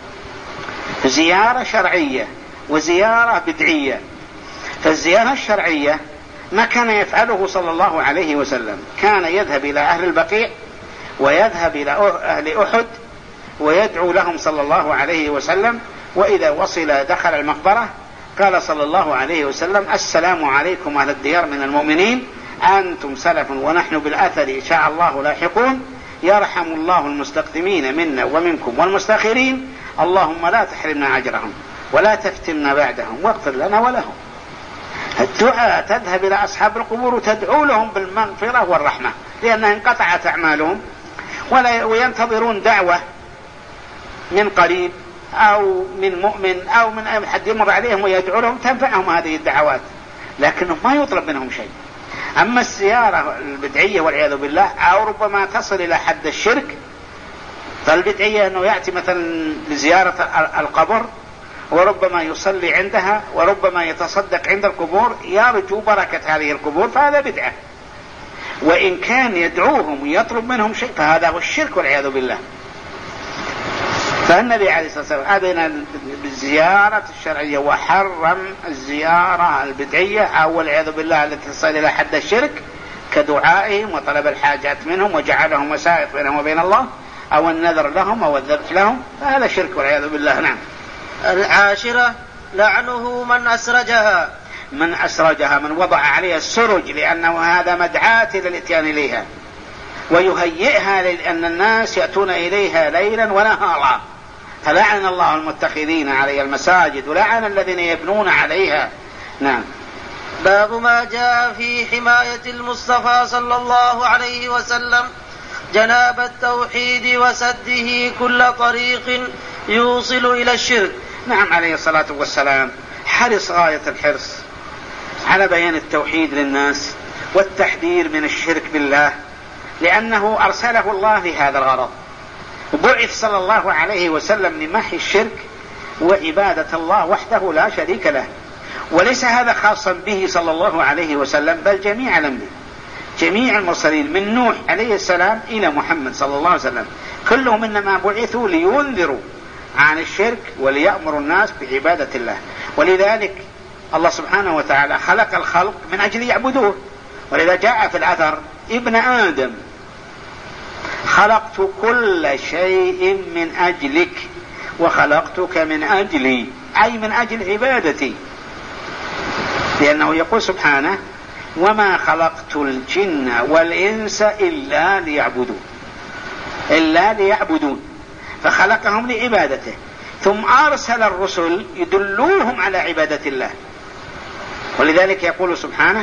زيارة شرعية وزيارة بدعية. فالزيارة الشرعية ما كان يفعله صلى الله عليه وسلم، كان يذهب إلى أهل البقيع ويذهب إلى أهل أحد ويدعو لهم صلى الله عليه وسلم، وإذا وصل دخل المقبرة قال صلى الله عليه وسلم: السلام عليكم أهل الديار من المؤمنين، أنتم سلف ونحن بالأثر إن شاء الله لاحقون، يرحم الله المستقدمين منا ومنكم والمستأخرين، اللهم لا تحرمنا أجرهم ولا تفتنا بعدهم واغفر لنا ولهم. الدعاء تذهب إلى أصحاب القبور وتدعو لهم بالمغفرة والرحمة، لأنها انقطعت أعمالهم وينتظرون دعوة من قريب أو من مؤمن أو من أي حد يمر عليهم ويدعو لهم تنفعهم هذه الدعوات، لكنهم ما يطلب منهم شيء. أما الزيارة البدعية والعياذ بالله أو ربما تصل إلى حد الشرك، فالبدعية أنه يأتي مثلا لزيارة القبر وربما يصلي عندها وربما يتصدق عند القبور يرجو بركة هذه القبور، فهذا بدعة. وإن كان يدعوهم ويطلب منهم شيء فهذا هو الشرك والعياذ بالله. فالنبي عليه الصلاة والسلام أذن بالزيارة الشرعية وحرم الزيارة البدعية أو والعياذ بالله التي تصل إلى حد الشرك كدعائهم وطلب الحاجات منهم وجعلهم وسائط بينهم وبين الله أو النذر لهم أو الذبح لهم، فهذا شرك والعياذ بالله. نعم. العاشرة لعنه من أسرجها. من أسرجها، من وضع عليها السرج، لأنه هذا مدعاة للإتيان إليها ويهيئها لأن الناس يأتون إليها ليلا ونهارا، فلعن الله المتخذين عليها المساجد ولعن الذين يبنون عليها. نعم. باب ما جاء في حماية المصطفى صلى الله عليه وسلم جناب التوحيد وسده كل طريق يوصل إلى الشرك. نعم، عليه الصلاة والسلام حرص غاية الحرص على بيان التوحيد للناس والتحذير من الشرك بالله، لأنه أرسله الله لهذا الغرض، وبعث صلى الله عليه وسلم لمحي الشرك وعبادة الله وحده لا شريك له. وليس هذا خاصا به صلى الله عليه وسلم، بل جميع الأنبياء جميع المرسلين من نوح عليه السلام إلى محمد صلى الله عليه وسلم كلهم إنما بعثوا لينذروا عن الشرك وليأمروا الناس بعبادة الله. ولذلك الله سبحانه وتعالى خلق الخلق من أجل يعبدوه، ولذا جاء في الأثر: ابن آدم خلقت كل شيء من أجلك وخلقتك من أجلي، أي من أجل عبادتي، لأنه يقول سبحانه: وما خلقت الجن والإنس إلا ليعبدون إلا ليعبدون فخلقهم لعبادته، ثم أرسل الرسل يدلوهم على عبادة الله. ولذلك يقول سبحانه: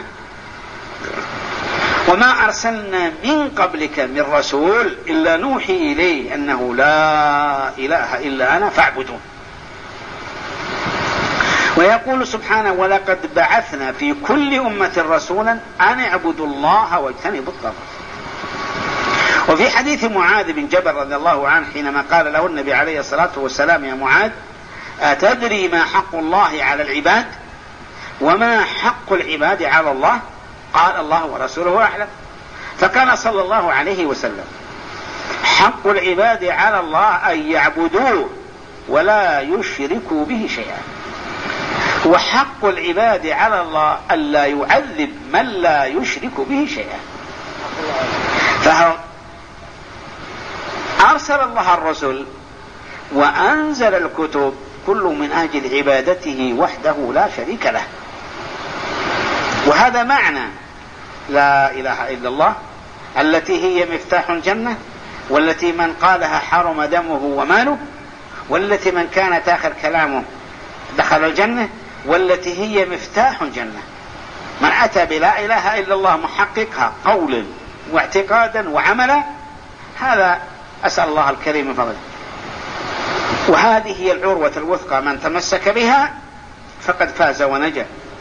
وما أرسلنا من قبلك من رسول إلا نوحي إليه أنه لا إله إلا أنا فاعبدون. ويقول سبحانه: ولقد بعثنا في كل أمة رسولا أن اعبدوا الله واجتنبوا الطاغوت. وفي حديث معاذ بن جبل رضي الله عنه حينما قال له النبي عليه الصلاة والسلام: يا معاذ، أتدري ما حق الله على العباد وما حق العباد على الله؟ قال: الله ورسوله أعلم. فقال صلى الله عليه وسلم: حق العباد على الله أن يعبدوه ولا يشركوا به شيئا، وحق العباد على الله ألا يعذب من لا يشرك به شيئا. فأرسل الله الرسل وأنزل الكتب كل من أجل عبادته وحده لا شريك له. وهذا معنى لا إله إلا الله التي هي مفتاح الجنة، والتي من قالها حرم دمه وماله، والتي من كانت آخر كلامه دخل الجنة، والتي هي مفتاح الجنة. من أتى بلا إله إلا الله محققها قولا واعتقادا وعملا، هذا أسأل الله الكريم من فضله. وهذه هي العروة الوثقى، من تمسك بها فقد فاز ونجا.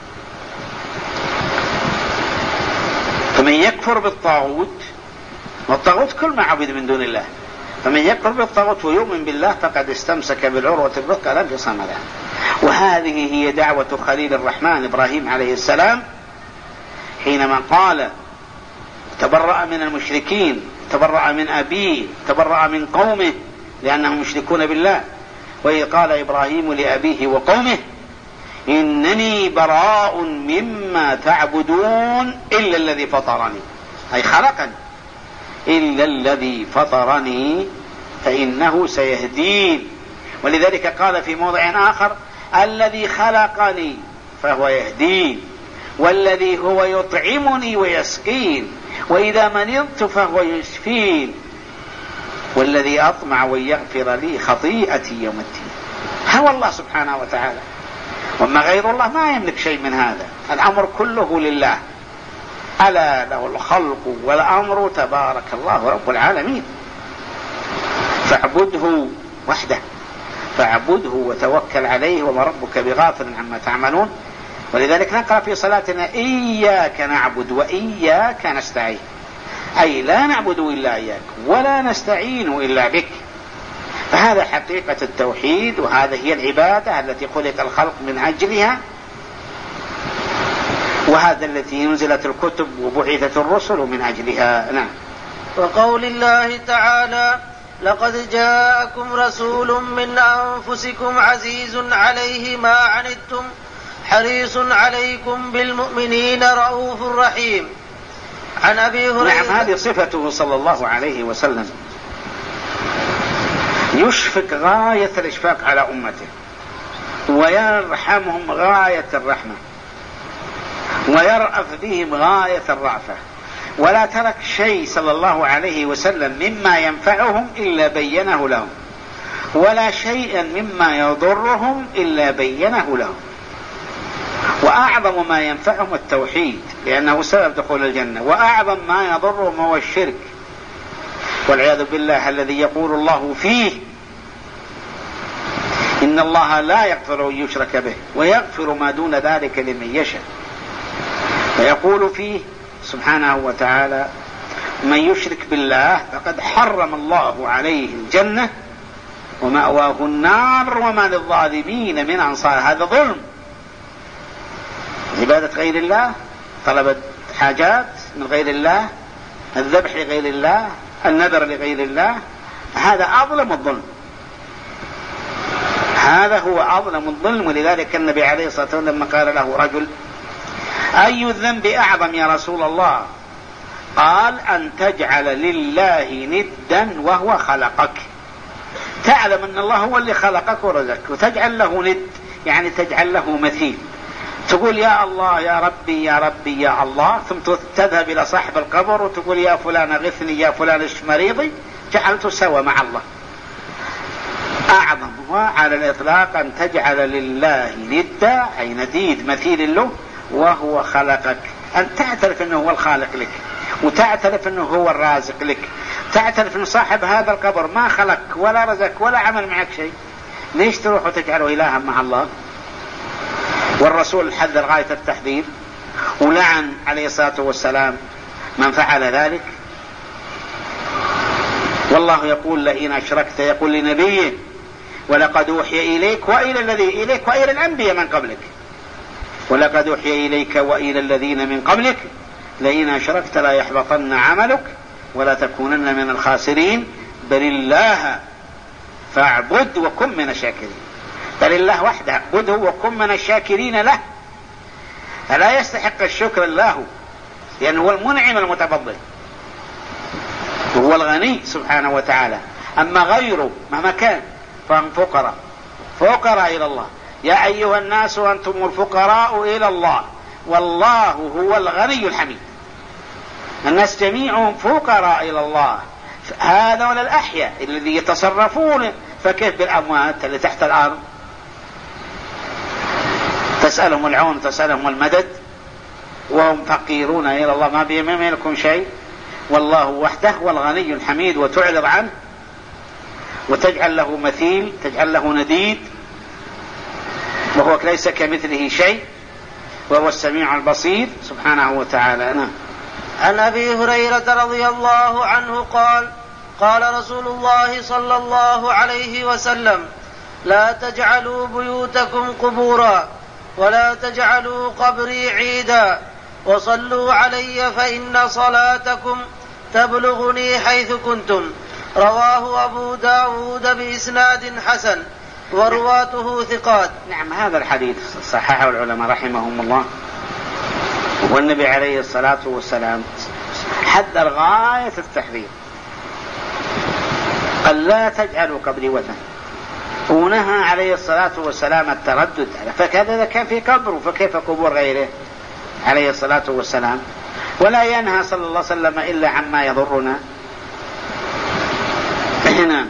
فمن يكفر بالطاغوت، والطاغوت كل ما عبد من دون الله، فمن يكفر بالطاغوت ويؤمن بالله فقد استمسك بالعروة الوثقى لا انفصام لها. وهذه هي دعوة خليل الرحمن إبراهيم عليه السلام حينما قال تبرأ من المشركين، تبرأ من أبيه، تبرأ من قومه لأنهم يشركون بالله. وإذ قال إبراهيم لأبيه وقومه إنني براء مما تعبدون إلا الذي فطرني، أي خلقني، إلا الذي فطرني فإنه سيهدين. ولذلك قال في موضع آخر الذي خلقني فهو يهدين، والذي هو يطعمني ويسقين، وإذا مرضت فهو يشفين، والذي أطمع ويغفر لي خطيئتي يوم الدين. هو الله سبحانه وتعالى، وما غير الله ما يملك شيء من هذا. الأمر كله لله، ألا له الخلق والأمر تبارك الله رب العالمين. فاعبده وحده، فاعبده وتوكل عليه، وما ربك بغافل عما تعملون. ولذلك نقرأ في صلاتنا إياك نعبد وإياك نستعين، أي لا نعبد إلا إياك ولا نستعين إلا بك. فهذا حقيقة التوحيد، وهذا هي العبادة التي خلق الخلق من أجلها، وهذا التي نزلت الكتب وبعثت الرسل من أجلها. نعم. وقول الله تعالى لقد جاءكم رسول من أنفسكم عزيز عليه ما عنتم حريص عليكم بالمؤمنين رؤوف رحيم. عن أبي هريرة. نعم، هذه صفته صلى الله عليه وسلم، يشفق غاية الإشفاق على أمته، ويرحمهم غاية الرحمة، ويرأف بهم غاية الرأفة، ولا ترك شيء صلى الله عليه وسلم مما ينفعهم إلا بينه لهم، ولا شيئا مما يضرهم إلا بينه لهم. وأعظم ما ينفعهم التوحيد لأنه سبب دخول الجنة، وأعظم ما يضرهم هو الشرك والعياذ بالله، الذي يقول الله فيه إن الله لا يغفر أن يشرك به ويغفر ما دون ذلك لمن يشاء. ويقول فيه سبحانه وتعالى من يشرك بالله فقد حرم الله عليه الجنة ومأواه النار وما للظالمين من أنصار. هذا ظلم، عبادة غير الله، طلب حاجات من غير الله، الذبح لغير الله، النذر لغير الله، هذا أظلم الظلم، هذا هو أظلم الظلم. ولذلك النبي عليه الصلاة والسلام لما قال له رجل أي الذنب أعظم يا رسول الله؟ قال أن تجعل لله ندا وهو خلقك. تعلم أن الله هو اللي خلقك ورزقك، وتجعل له ند يعني تجعل له مثيل، تقول يا الله يا ربي يا ربي يا الله، ثم تذهب إلى صاحب القبر وتقول يا فلان اغثني يا فلان اشف مريضي، جعلته سوى مع الله. أعظم على الإطلاق أن تجعل لله ندا أي نديد مثيل له وهو خلقك، أن تعترف أنه هو الخالق لك، وتعترف أنه هو الرازق لك، تعترف أن صاحب هذا القبر ما خلق ولا رزق ولا عمل معك شيء، ليش تروح وتجعله إلها مع الله؟ والرسول حذر غاية التحذير، ولعن عليه الصلاة والسلام من فعل ذلك. والله يقول لئن أشركت، يقول لنبيه ولقد أوحي إليك وإلى الذي إليك وإلى الأنبياء من قبلك، ولقد أوحي إليك وإلى الذين من قبلك لئن أشركت لا يحبطن عملك ولا تكونن من الخاسرين بل الله فاعبد وكن من الشاكرين. بل الله وحده اعبده وكن من الشاكرين له، فلا يستحق الشكر الله لأنه هو المنعم المتفضل، هو الغني سبحانه وتعالى. أما غيره مهما كان فهم فقراء فقراء إلى الله. يا أيها الناس أنتم الفقراء إلى الله والله هو الغني الحميد. الناس جميعهم فقراء إلى الله، هذا ولا الأحياء الذي يتصرفون، فكيف بالأموات اللي تحت الأرض؟ تسألهم العون تسألهم المدد وهم فقيرون إلى الله، ما بيملكم شيء، والله وحده والغني الحميد. وتعرض عنه وتجعل له مثيل، تجعل له نديد، وهو ليس كمثله شيء، وهو السميع البصير سبحانه وتعالى. نعم. عن أبي هريرة رضي الله عنه قال: قال رسول الله صلى الله عليه وسلم: لا تجعلوا بيوتكم قبورا ولا تجعلوا قبري عيدا وصلوا علي فإن صلاتكم تبلغني حيث كنتم. رواه أبو داود بإسناد حسن ورواته ثقات. نعم، هذا الحديث صححه العلماء رحمهم الله. والنبي عليه الصلاة والسلام حذر غاية التحذير، قال: لا تجعلوا قبري وثن، ونهى عليه الصلاة والسلام التردد، فكذا كان في قبره فكيف قبور غيره عليه الصلاة والسلام. ولا ينهى صلى الله عليه وسلم إلا عما يضرنا. هنا.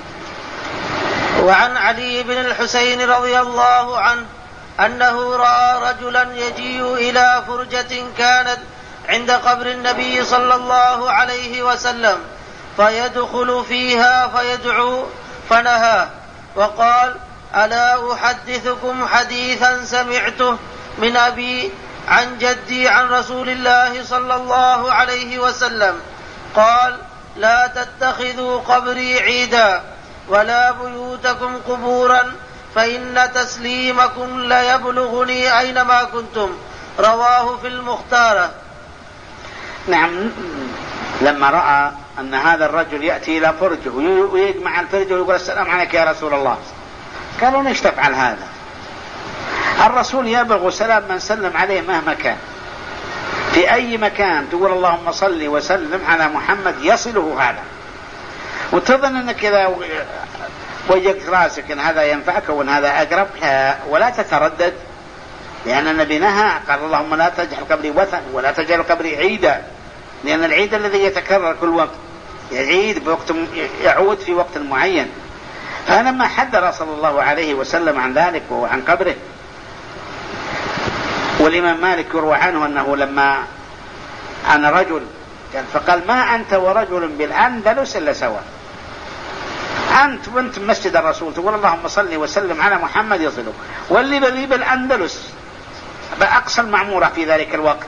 وعن علي بن الحسين رضي الله عنه أنه رأى رجلا يجيء إلى فرجة كانت عند قبر النبي صلى الله عليه وسلم فيدخل فيها فيدعو، فنهى وقال: ألا أحدثكم حديثا سمعته من أبي عن جدي عن رسول الله صلى الله عليه وسلم قال: لا تتخذوا قبري عيدا ولا بيوتكم قبورا فإن تسليمكم ليبلغني أينما كنتم. رواه في المختارة. نعم. لما رأى أن هذا الرجل يأتي إلى فرجه ويجمع الفرج ويقول: السلام عليك يا رسول الله، قالوا: ليش تفعل هذا؟ الرسول يبلغ سلام من سلم عليه مهما كان، في أي مكان تقول اللهم صل وسلم على محمد يصله هذا، وتظن أنك إذا وجهك راسك أن هذا ينفعك وأن هذا أقرب، ولا تتردد، لأن النبي نهى قال: اللهم لا تجعل قبري وثن ولا تجعل قبري عيدا، لأن العيد الذي يتكرر كل وقت يعيد بوقت يعود في وقت معين. فلما حذر صلى الله عليه وسلم عن ذلك وهو عن قبره. والإمام مالك يروى عنه أنه لما أنا رجل فقال: ما أنت ورجل بالأندلس إلا سوا، أنت وأنت مسجد الرسول تقول اللهم صل وسلم على محمد يصلك، واللي بذي بالأندلس بأقصى المعمورة في ذلك الوقت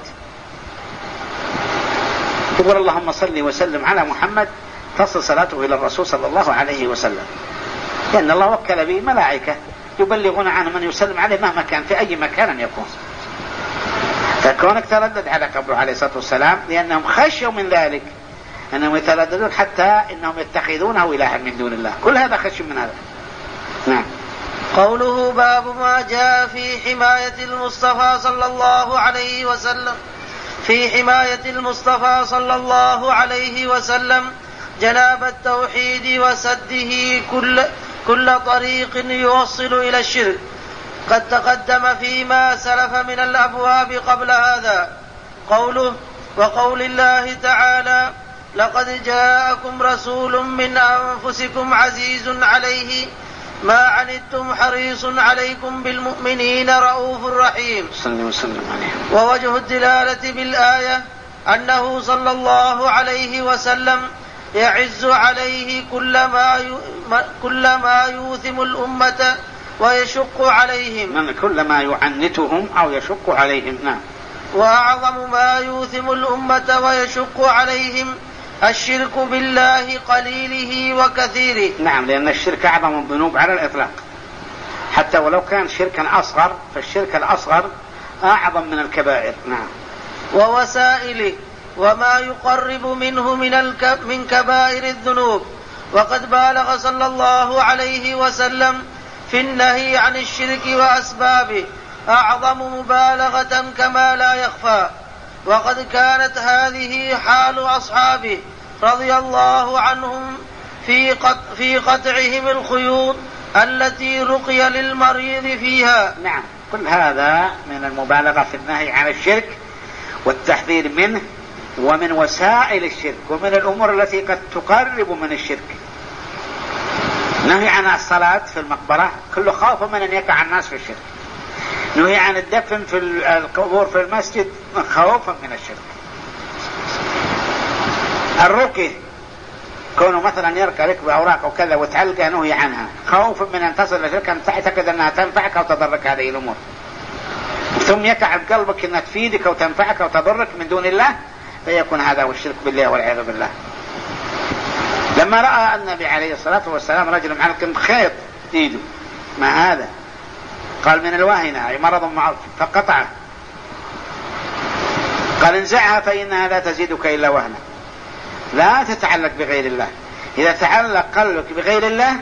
تقول اللهم صل وسلم على محمد تصل صلاته إلى الرسول صلى الله عليه وسلم، لأن الله وكل به ملائكة يبلغون عنه من يسلم عليه مهما كان في أي مكان يكون. فكونك تردد على قبره عليه الصلاة والسلام لأنهم خشوا من ذلك، أنهم يترددون حتى إنهم يتخذونه إلها من دون الله، كل هذا خشوا من هذا. نعم. قوله: باب ما جاء في حماية المصطفى صلى الله عليه وسلم في حماية المصطفى صلى الله عليه وسلم جناب التوحيد وسده كل كل طريق يوصل إلى الشرك، قد تقدم فيما سلف من الأبواب قبل هذا. قوله: وقول الله تعالى: لقد جاءكم رسول من أنفسكم عزيز عليه ما عنتم حريص عليكم بالمؤمنين رؤوف رحيم. صلى وسلم عليه. ووجه الدلالة بالآية أنه صلى الله عليه وسلم يعز عليه كل ما كل ما يوثم الأمة ويشق عليهم، من كل ما يعنتهم أو يشق عليهم. نعم. وأعظم ما يوثم الأمة ويشق عليهم الشرك بالله قليله وكثيره. نعم، لأن الشرك أعظم الذنوب على الإطلاق، حتى ولو كان شركا أصغر فالشرك الأصغر أعظم من الكبائر. نعم. ووسائله وما يقرب منه من, من كبائر الذنوب. وقد بالغ صلى الله عليه وسلم في النهي عن الشرك وأسبابه أعظم مبالغة كما لا يخفى، وقد كانت هذه حال أصحابه رضي الله عنهم في في قطعهم الخيوط التي رقي للمريض فيها. نعم، كل هذا من المبالغة في النهي عن الشرك والتحذير منه، ومن وسائل الشرك، ومن الأمور التي قد تقرب من الشرك. نهي عن الصلاة في المقبرة كله خوف من أن يقع الناس في الشرك. نهي عن الدفن في القبور في المسجد خوفا من الشرك. الرقية كونه مثلا يرقى لك بأوراق أو كذا وتعلقها نهي عنها خوفا من أن تصل لشرك، أن تعتقد أنها تنفعك أو تضرك هذه الأمور، ثم يقع بقلبك أنها تفيدك أو تنفعك أو تضرك من دون الله، فيكون هذا هو الشرك بالله والعياذ بالله. لما رأى النبي عليه الصلاة والسلام رجل معلق خيط ايده، ما هذا؟ قال من الواهنة، أي مرض معروف، فقطعه. قال انزعها فإنها لا تزيدك إلا وهنا. لا تتعلق بغير الله، إذا تعلق قلبك بغير الله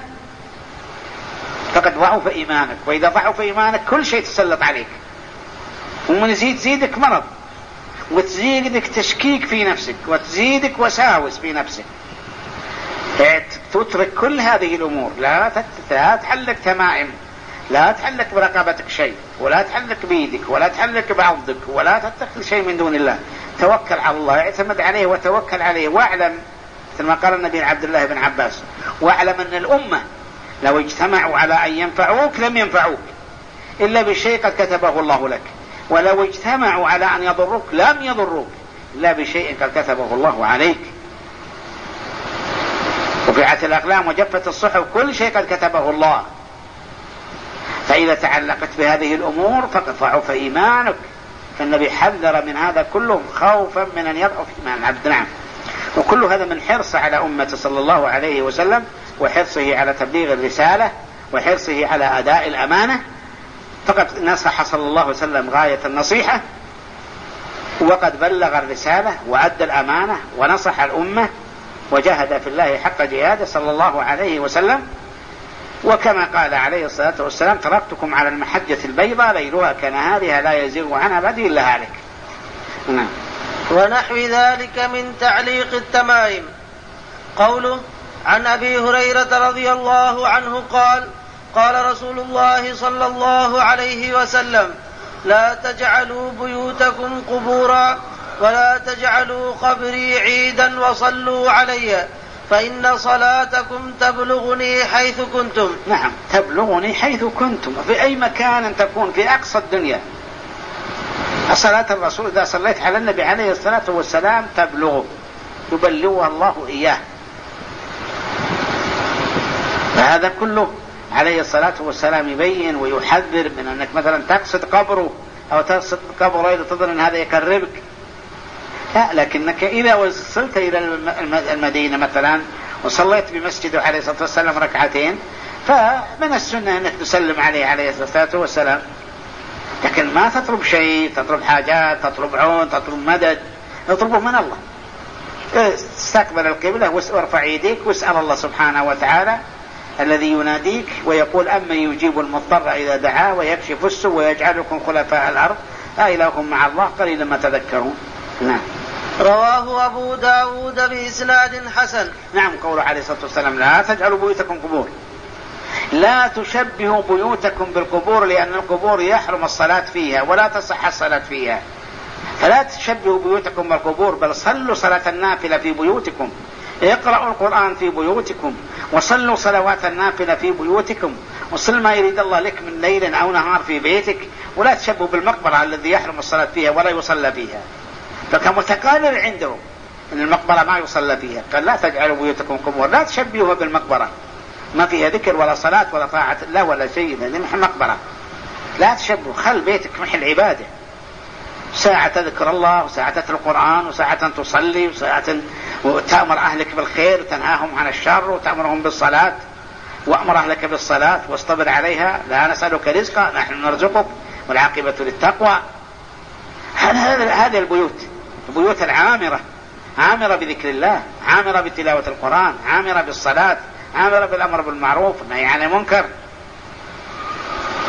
فقد ضعف إيمانك، وإذا ضعف إيمانك كل شيء تسلط عليك، ومن يزيد زيدك مرض، وتزيدك تشكيك في نفسك، وتزيدك وساوس في نفسك. تترك كل هذه الأمور، لا تتعلق تمائم، لا تحلق برقبتك شيء، ولا تحلق بيدك، ولا تحلق بعضك، ولا تتخذ شيء من دون الله. توكل على الله، اعتمد عليه وتوكل عليه، واعلم مثل ما قال النبي عبد الله بن عباس: واعلم أن الأمة لو اجتمعوا على أن ينفعوك لم ينفعوك إلا بشيء قد كتبه الله لك، ولو اجتمعوا على أن يضروك لم يضروك إلا بشيء قد كتبه الله عليك. رفعت الأقلام وجفت الصحف، كل شيء قد كتبه الله. فإذا تعلقت بهذه الأمور فقد ضعف إيمانك. فالنبي حذر من هذا كله خوفا من أن يضعف إيمان العبد. نعم، وكل هذا من حرصه على أمته صلى الله عليه وسلم، وحرصه على تبليغ الرسالة، وحرصه على أداء الأمانة. فقد نصح صلى الله عليه وسلم غاية النصيحة، وقد بلغ الرسالة وأدى الأمانة ونصح الأمة، وجاهد في الله حق جهاده صلى الله عليه وسلم. وكما قال عليه الصلاة والسلام: تركتكم على المحجة البيضاء ليلها كنهارها لا يزيغ عنها بعد إلا هالك. نعم. ونحو ذلك من تعليق التمائم. قوله: عن أبي هريرة رضي الله عنه قال: قال رسول الله صلى الله عليه وسلم: لا تجعلوا بيوتكم قبورا ولا تجعلوا قبري عيدا وصلوا علي فإن صلاتكم تبلغني حيث كنتم. نعم، تبلغني حيث كنتم، في أي مكان تكون، في أقصى الدنيا. صلاة الرسول إذا صليت على النبي عليه الصلاة والسلام تبلغه، يبلغها الله إياه. فهذا كله عليه الصلاة والسلام يبين ويحذر من أنك مثلا تقصد قبره أو تقصد قبره إذا تظن أن هذا يقربك، لا، لكنك إذا وصلت إلى المدينة مثلا وصليت بمسجده عليه الصلاة والسلام ركعتين، فمن السنة أنك تسلم عليه عليه الصلاة والسلام، لكن ما تطلب شيء، تطلب حاجات، تطلب عون، تطلب مدد، تطلبه من الله. استقبل القبلة وارفع يديك واسأل الله سبحانه وتعالى الذي يناديك ويقول: أمن يجيب المضطر إذا دعاه ويكشف السوء ويجعلكم خلفاء الأرض أإله مع الله قليلا ما تذكرون. نعم. رواه أبو داود بإسناد حسن. نعم، قوله عليه الصلاة والسلام: لا تجعلوا بيوتكم قبور، لا تشبهوا بيوتكم بالقبور، لأن القبور يحرم الصلاة فيها ولا تصح الصلاة فيها. فلا تشبهوا بيوتكم بالقبور، بل صلوا صلاة النافلة في بيوتكم، اقرأوا القرآن في بيوتكم، وصلوا صلوات النافلة في بيوتكم، وصل ما يريد الله لك من ليل أو نهار في بيتك، ولا تشبهوا بالمقبرة الذي يحرم الصلاة فيها ولا يصلى فيها. فكان متقارر عندهم أن المقبرة ما يصلى فيها، قال: لا تجعلوا بيوتكم قبور، لا تشبهوها بالمقبرة، ما فيها ذكر ولا صلاة ولا طاعة الله ولا شيء، لأن محل مقبرة. لا تشبهوا، خل بيتك محل عبادة، ساعة تذكر الله، وساعة تتلو القرآن، وساعة تصلي، وساعة وتأمر أهلك بالخير وتنهاهم عن الشر وتأمرهم بالصلاة. وأمر أهلك بالصلاة واصطبر عليها، لا نسألك رزقا نحن نرزقك والعاقبة للتقوى. هذه البيوت، البيوت العامرة، عامرة بذكر الله، عامرة بتلاوة القرآن، عامرة بالصلاة، عامرة بالأمر بالمعروف والنهي عن المنكر.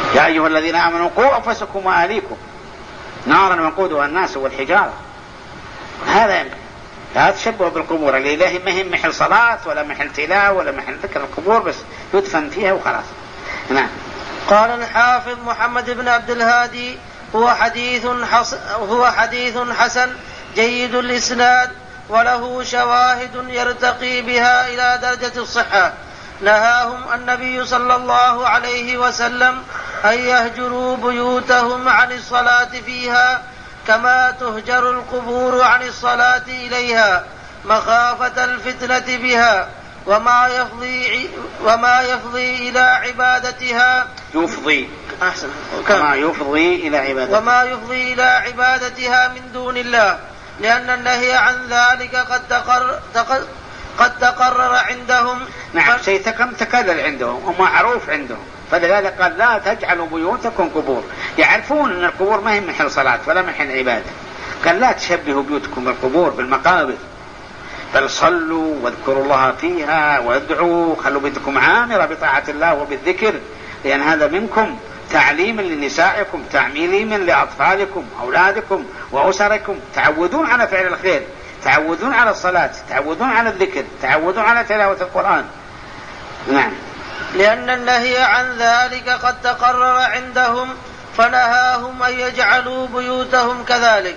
يا أيها الذين آمنوا قوا أنفسكم وأهليكم نارا وقودها الناس والحجارة. هذا لا تشبه بالقبور اللي لا ما هي محل صلاة ولا محل تلاوة ولا محل ذكر. القبور بس يدفن فيها وخلاص. نعم. قال الحافظ محمد بن عبد الهادي هو حديث حسن, هو حديث حسن جيد الإسناد وله شواهد يرتقي بها إلى درجة الصحة. نهاهم النبي صلى الله عليه وسلم أن يهجروا بيوتهم عن الصلاة فيها كما تهجر القبور عن الصلاة إليها مخافة الفتنة بها وما يفضي, وما يفضي إلى عبادتها يفضي أحسن وما يفضي إلى عبادتها وما يفضي إلى عبادتها من دون الله لأن النهي عن ذلك قد تقرر, تقرر, قد تقرر عندهم. نعم ف... شيء تكرر عندهم ومعروف عندهم، فلذلك قال لا تجعلوا بيوتكم قبور. يعرفون أن القبور ما هي محل صلاة ولا محل عبادة. قال لا تشبهوا بيوتكم بالقبور بالمقابر، بل صلوا واذكروا الله فيها وادعوا، خلوا بيتكم عامرة بطاعة الله وبالذكر، لأن هذا منكم تعليما لنسائكم، تعليما لأطفالكم أولادكم وأسركم، تعودون على فعل الخير، تعودون على الصلاة، تعودون على الذكر، تعودون على تلاوة القرآن. نعم. لأن النهي عن ذلك قد تقرر عندهم فنهاهم أن يجعلوا بيوتهم كذلك.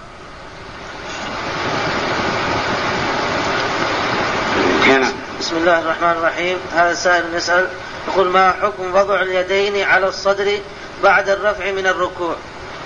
هنا. بسم الله الرحمن الرحيم. هذا سائل يسأل يقول ما حكم وضع اليدين على الصدر بعد الرفع من الركوع؟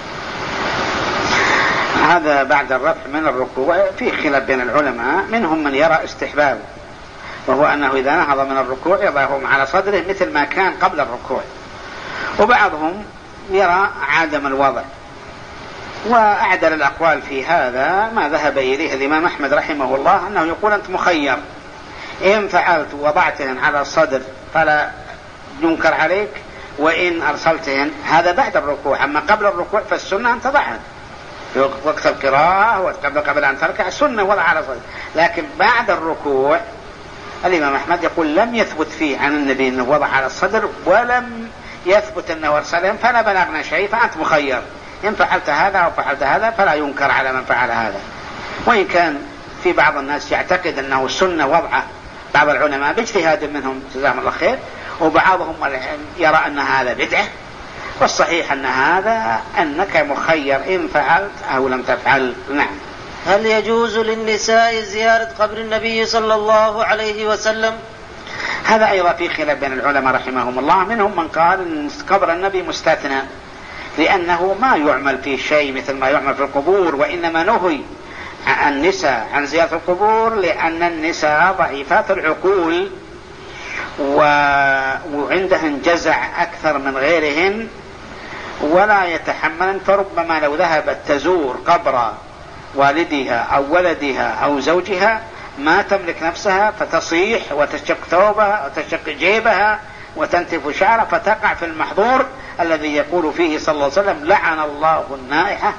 هذا بعد الرفع من الركوع في خلاف بين العلماء، منهم من يرى استحبابه، وهو أنه إذا نهض من الركوع يضعهم على صدره مثل ما كان قبل الركوع، وبعضهم يرى عدم الوضع. وأعدل الأقوال في هذا ما ذهب إليه الإمام أحمد رحمه الله، أنه يقول أنت مخير، إن فعلت وضعتهن على الصدر فلا ينكر عليك، وإن أرسلتهن هذا بعد الركوع. أما قبل الركوع فالسنة أن تضعهن في وقت القراءة وقبل قبل أن تركع، السنة وضع على صدر. لكن بعد الركوع الإمام أحمد يقول لم يثبت فيه عن النبي أنه وضع على الصدر، ولم يثبت أنه أرسلهم، فلا بلغنا شيء، فأنت مخير، إن فعلت هذا أو فعلت هذا فلا ينكر على من فعل هذا. وإن كان في بعض الناس يعتقد أنه السنة وضعه، بعض العلماء باجتهاد منهم جزاهم الله خير، وبعضهم يرى أن هذا بدعة، والصحيح أن هذا أنك مخير إن فعلت أو لم تفعل. نعم. هل يجوز للنساء زيارة قبر النبي صلى الله عليه وسلم؟ هذا أيضا في خلاف بين العلماء رحمهم الله، منهم من قال أن قبر النبي مستثنى لأنه ما يعمل فيه شيء مثل ما يعمل في القبور، وإنما نهي النساء عن زيارة القبور لأن النساء ضعيفات العقول وعندهن جزع أكثر من غيرهن ولا يتحملن، فربما لو ذهبت تزور قبر والدها أو ولدها أو زوجها ما تملك نفسها، فتصيح وتشق ثوبها وتشق جيبها وتنتف شعرها، فتقع في المحظور الذي يقول فيه صلى الله عليه وسلم لعن الله النائحة.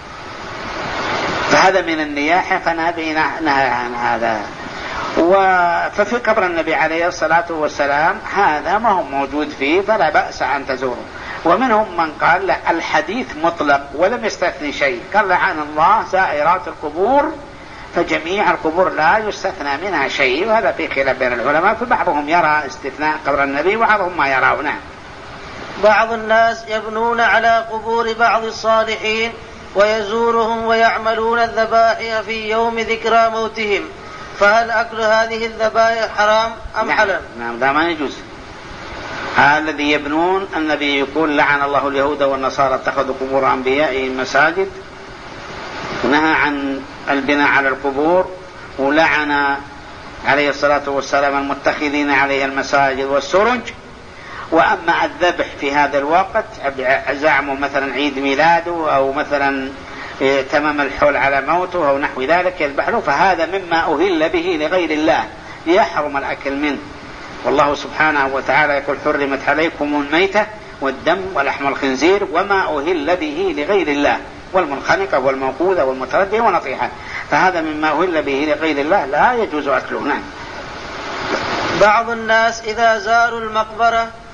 فهذا من النياحة، فنبي نهى عن هذا. ففي قبر النبي عليه الصلاة والسلام هذا ما هو موجود فيه، فلا بأس أن تزوره. ومنهم من قال لا، الحديث مطلق ولم يستثني شيء، قال لعن الله زائرات القبور، فجميع القبور لا يستثنى منها شيء، وهذا في خلاف بين العلماء، فبعضهم يرى استثناء قبر النبي وبعضهم ما يراه. نعم. بعض الناس يبنون على قبور بعض الصالحين ويزورهم ويعملون الذبائح في يوم ذكرى موتهم، فهل أكل هذه الذبائح حرام أم نعم. حلال؟ نعم، ده ما يجوز. هذا الذي يبنون، النبي يقول لعن الله اليهود والنصارى اتخذوا قبور أنبيائهم مساجد، ونهى عن البناء على القبور، ولعن عليه الصلاة والسلام المتخذين عليها المساجد والسرج. وأما الذبح في هذا الوقت زعموا مثلا عيد ميلاده أو مثلا تمام الحول على موته أو نحو ذلك يذبح له، فهذا مما أهل به لغير الله يحرم الأكل منه. والله سبحانه وتعالى يقول حرمت عليكم الميتة والدم ولحم الخنزير وما أهل به لغير الله، والمنخنقة والموقوذة والمتردية ونطيحة، فهذا مما أهل به لغير الله لا يجوز أكله. نعم. بعض الناس إذا زاروا المقبرة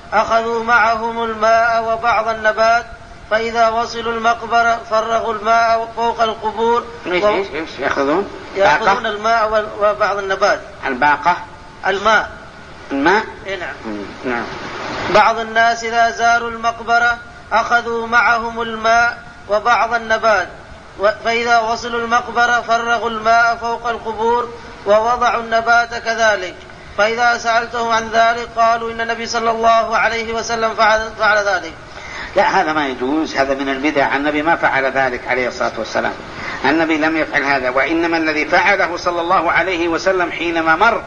أخذوا معهم الماء وبعض النبات، فإذا وصلوا المقبرة فرغوا الماء فوق القبور. إيش إيش إيش يأخذون؟ يأخذون الماء وبعض النبات. الباقة الماء الماء إيه نعم. نعم. بعض الناس إذا زاروا المقبرة أخذوا معهم الماء وبعض النبات، فإذا وصلوا المقبرة فرغوا الماء فوق القبور ووضعوا النبات كذلك، فإذا سألتهم عن ذلك قالوا إن النبي صلى الله عليه وسلم فعل, فعل ذلك. لا، هذا ما يجوز، هذا من البدع. النبي ما فعل ذلك عليه الصلاة والسلام، النبي لم يفعل هذا، وإنما الذي فعله صلى الله عليه وسلم حينما مر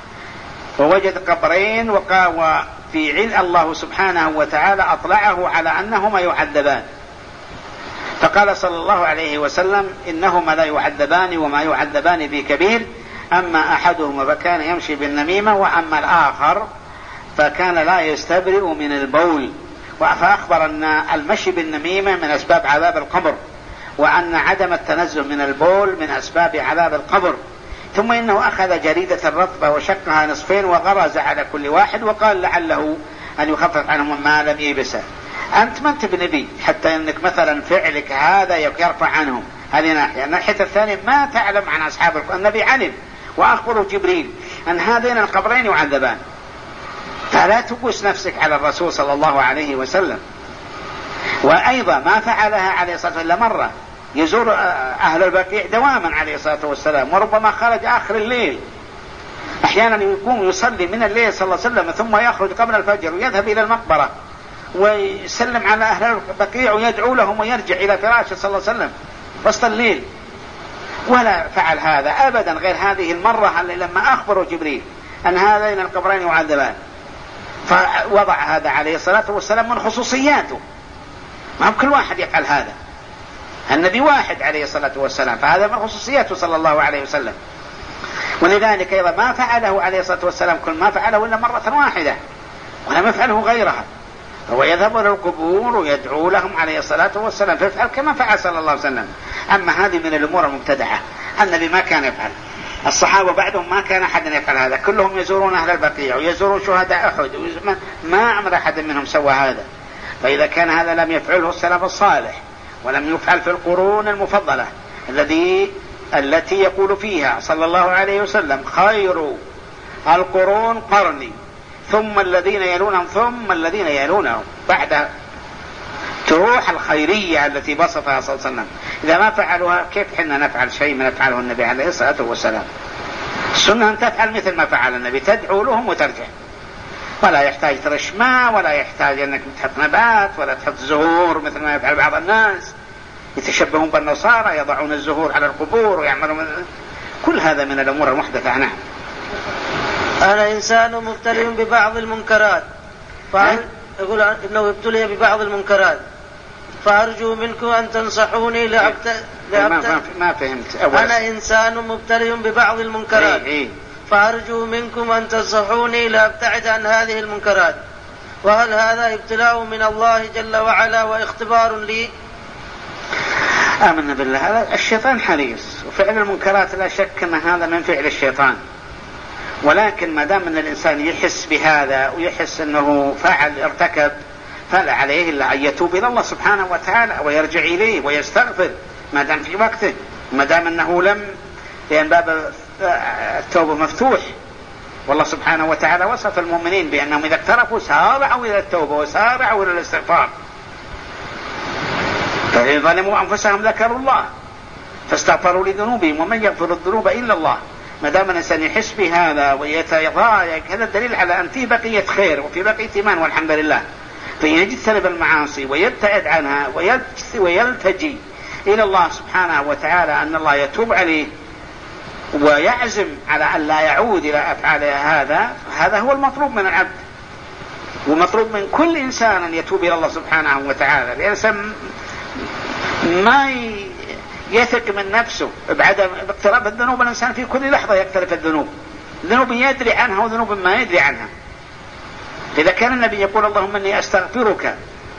ووجد قبرين وقال في علم الله سبحانه وتعالى أطلعه على أنهما يعذبان، فقال صلى الله عليه وسلم إنهما لا يعذبان وما يعذبان بكبير، أما أحدهما فكان يمشي بالنميمة وأما الآخر فكان لا يستبرئ من البول، فأخبر أن المشي بالنميمة من أسباب عذاب القبر، وأن عدم التنزه من البول من أسباب عذاب القبر. ثم إنه أخذ جريدة رطبة وشقها نصفين وغرز على كل واحد وقال لعله أن يخفف عنهم ما لم يبسه. أنت ما أنت بنبي حتى أنك مثلا فعلك هذا يرفع عنهم، هذه ناحية. الناحية الثانية ما تعلم عن أصحاب القبر، النبي علم وأخبره جبريل أن هذين القبرين يعذبان، فلا تقوس نفسك على الرسول صلى الله عليه وسلم. وأيضا ما فعلها عليه الصلاة والسلام مرة، يزور أهل البقيع دواما عليه الصلاة والسلام، وربما خرج آخر الليل، أحيانا يقوم يصلي من الليل صلى الله عليه وسلم ثم يخرج قبل الفجر ويذهب إلى المقبرة ويسلم على أهل البقيع ويدعو لهم ويرجع إلى فراشه صلى الله عليه وسلم وسط الليل، ولا فعل هذا أبدا غير هذه المرة لما أخبره جبريل أن هذين القبرين يعذبان، فوضع هذا عليه الصلاة والسلام من خصوصياته. ما كل واحد يفعل هذا، النبي واحد عليه الصلاة والسلام، فهذا من خصوصياته صلى الله عليه وسلم. ولذلك أيضا ما فعله عليه الصلاة والسلام كل ما فعله إلا مرة واحدة ولم يفعله غيرها، هو يذهب إلى القبور ويدعو لهم عليه الصلاة والسلام، فيفعل كما فعل صلى الله عليه وسلم. أما هذه من الأمور المبتدعة، النبي ما كان يفعل، الصحابة بعدهم ما كان أحد يفعل هذا، كلهم يزورون أهل البقيع ويزورون شهداء أحد، ما أمر أحد منهم سوى هذا. فإذا كان هذا لم يفعله السلف الصالح ولم يفعل في القرون المفضلة الذي التي يقول فيها صلى الله عليه وسلم خير القرون قرني ثم الذين يلونهم ثم الذين يلونهم، بعد تروح الخيرية التي بسطها صلى الله عليه وسلم. إذا ما فعلوها كيف حنا نفعل شيء ما نفعله النبي عليه الصلاة والسلام؟ السنة أن تفعل مثل ما فعل النبي، تدعو لهم وترجع، ولا يحتاج ترش ماء، ولا يحتاج أنك تحط نبات ولا تحط زهور مثل ما يفعل بعض الناس يتشبهون بالنصارى يضعون الزهور على القبور ويعملون كل هذا من الأمور المحدثة. نعم. أنا إنسان مبتلي ببعض المنكرات، يقول إنه ابتلي ببعض المنكرات، فأرجو منكم أن تنصحوني لأبت... لأبت... ما, ما فهمت أولا. أنا إنسان مبتلي ببعض المنكرات، إيه إيه. فأرجو منكم أن تنصحوني لأبتعد عن هذه المنكرات، وهل هذا ابتلاء من الله جل وعلا واختبار لي؟ آمنا بالله، هذا الشيطان حريص، وفعل المنكرات لا شك أن هذا من فعل الشيطان، ولكن ما دام أن الإنسان يحس بهذا ويحس أنه فعل ارتكب، فلا عليه إلا أن يتوب إلى الله سبحانه وتعالى ويرجع إليه ويستغفر ما دام في وقته، ما دام أنه لم، لأن باب التوبة مفتوح، والله سبحانه وتعالى وصف المؤمنين بأنهم إذا اقترفوا سارعوا إلى التوبة وسارعوا إلى الاستغفار، فإن ظلموا أنفسهم ذكروا الله فاستغفروا لذنوبهم ومن يغفر الذنوب إلا الله. ما دام الإنسان يحس بهذا ويتضايق، هذا الدليل على أن في بقية خير وفي بقية إيمان والحمد لله، فيجتنب المعاصي ويبتعد عنها ويلتجي إلى الله سبحانه وتعالى أن الله يتوب عليه ويعزم على أن لا يعود إلى أفعال هذا. هذا هو المطلوب من العبد، ومطلوب من كل إنسان أن يتوب إلى الله سبحانه وتعالى. الإنسان ما يثق من نفسه بعدم اقتراف الذنوب، الإنسان في كل لحظة يقترف الذنوب، ذنوب يدري عنها وذنوب ما يدري عنها. إذا كان النبي يقول اللهم إني أستغفرك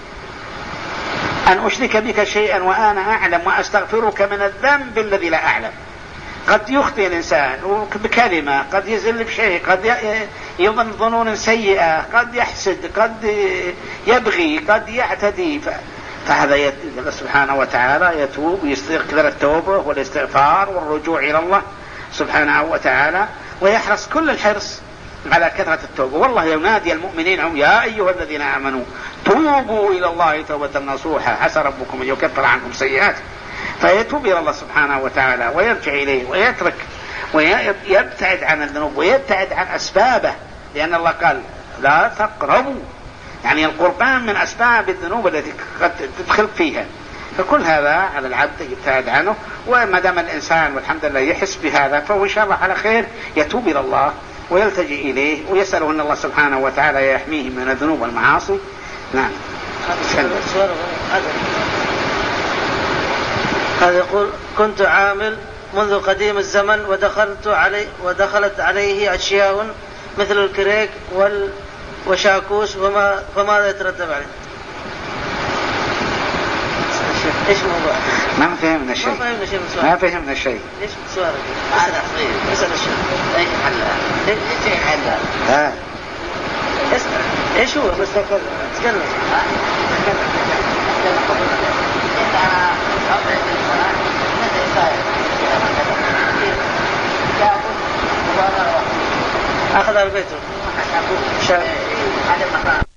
أن أشرك بك شيئا وأنا أعلم وأستغفرك من الذنب الذي لا أعلم. قد يخطئ الإنسان بكلمة، قد يزل بشيء، قد يظن ظنون سيئة، قد يحسد، قد يبغي، قد يعتدي، فهذا يت... سبحانه وتعالى يتوب ويستقدر التوبة والاستغفار والرجوع إلى الله سبحانه وتعالى، ويحرص كل الحرص على كثرة التوبة. والله ينادي المؤمنين يا أيها الذين آمنوا توبوا إلى الله توبة نصوحا عسى ربكم أن يكفر عنكم سيئاتكم، فيتوب إلى الله سبحانه وتعالى ويرجع إليه ويترك ويبتعد عن الذنوب ويبتعد عن أسبابه، لأن الله قال لا تقربوا، يعني القربان من أسباب الذنوب التي قد تدخل فيها، فكل هذا على العبد يبتعد عنه. وما دام الإنسان والحمد لله يحس بهذا فهو إن شاء الله على خير، يتوب إلى الله ويلتجئ إليه ويسأله أن الله سبحانه وتعالى يحميه من الذنوب والمعاصي. نعم. هذا يقول كنت عامل منذ قديم الزمن ودخلت علي ودخلت عليه أشياء مثل الكريك وال وشاكوش، وما فماذا يترتب عليه؟ ايش الموضوع؟ ما فهمنا شيء. ما فهمنا شيء من سؤال. ما فهمنا شيء. ايش سؤالك؟ هذا صغير. اسأل الشيخ. ايش حلها؟ ايش حلها؟ ها. اسمع. ايش هو؟ بس تكلم. تكلم. أخذ البيت.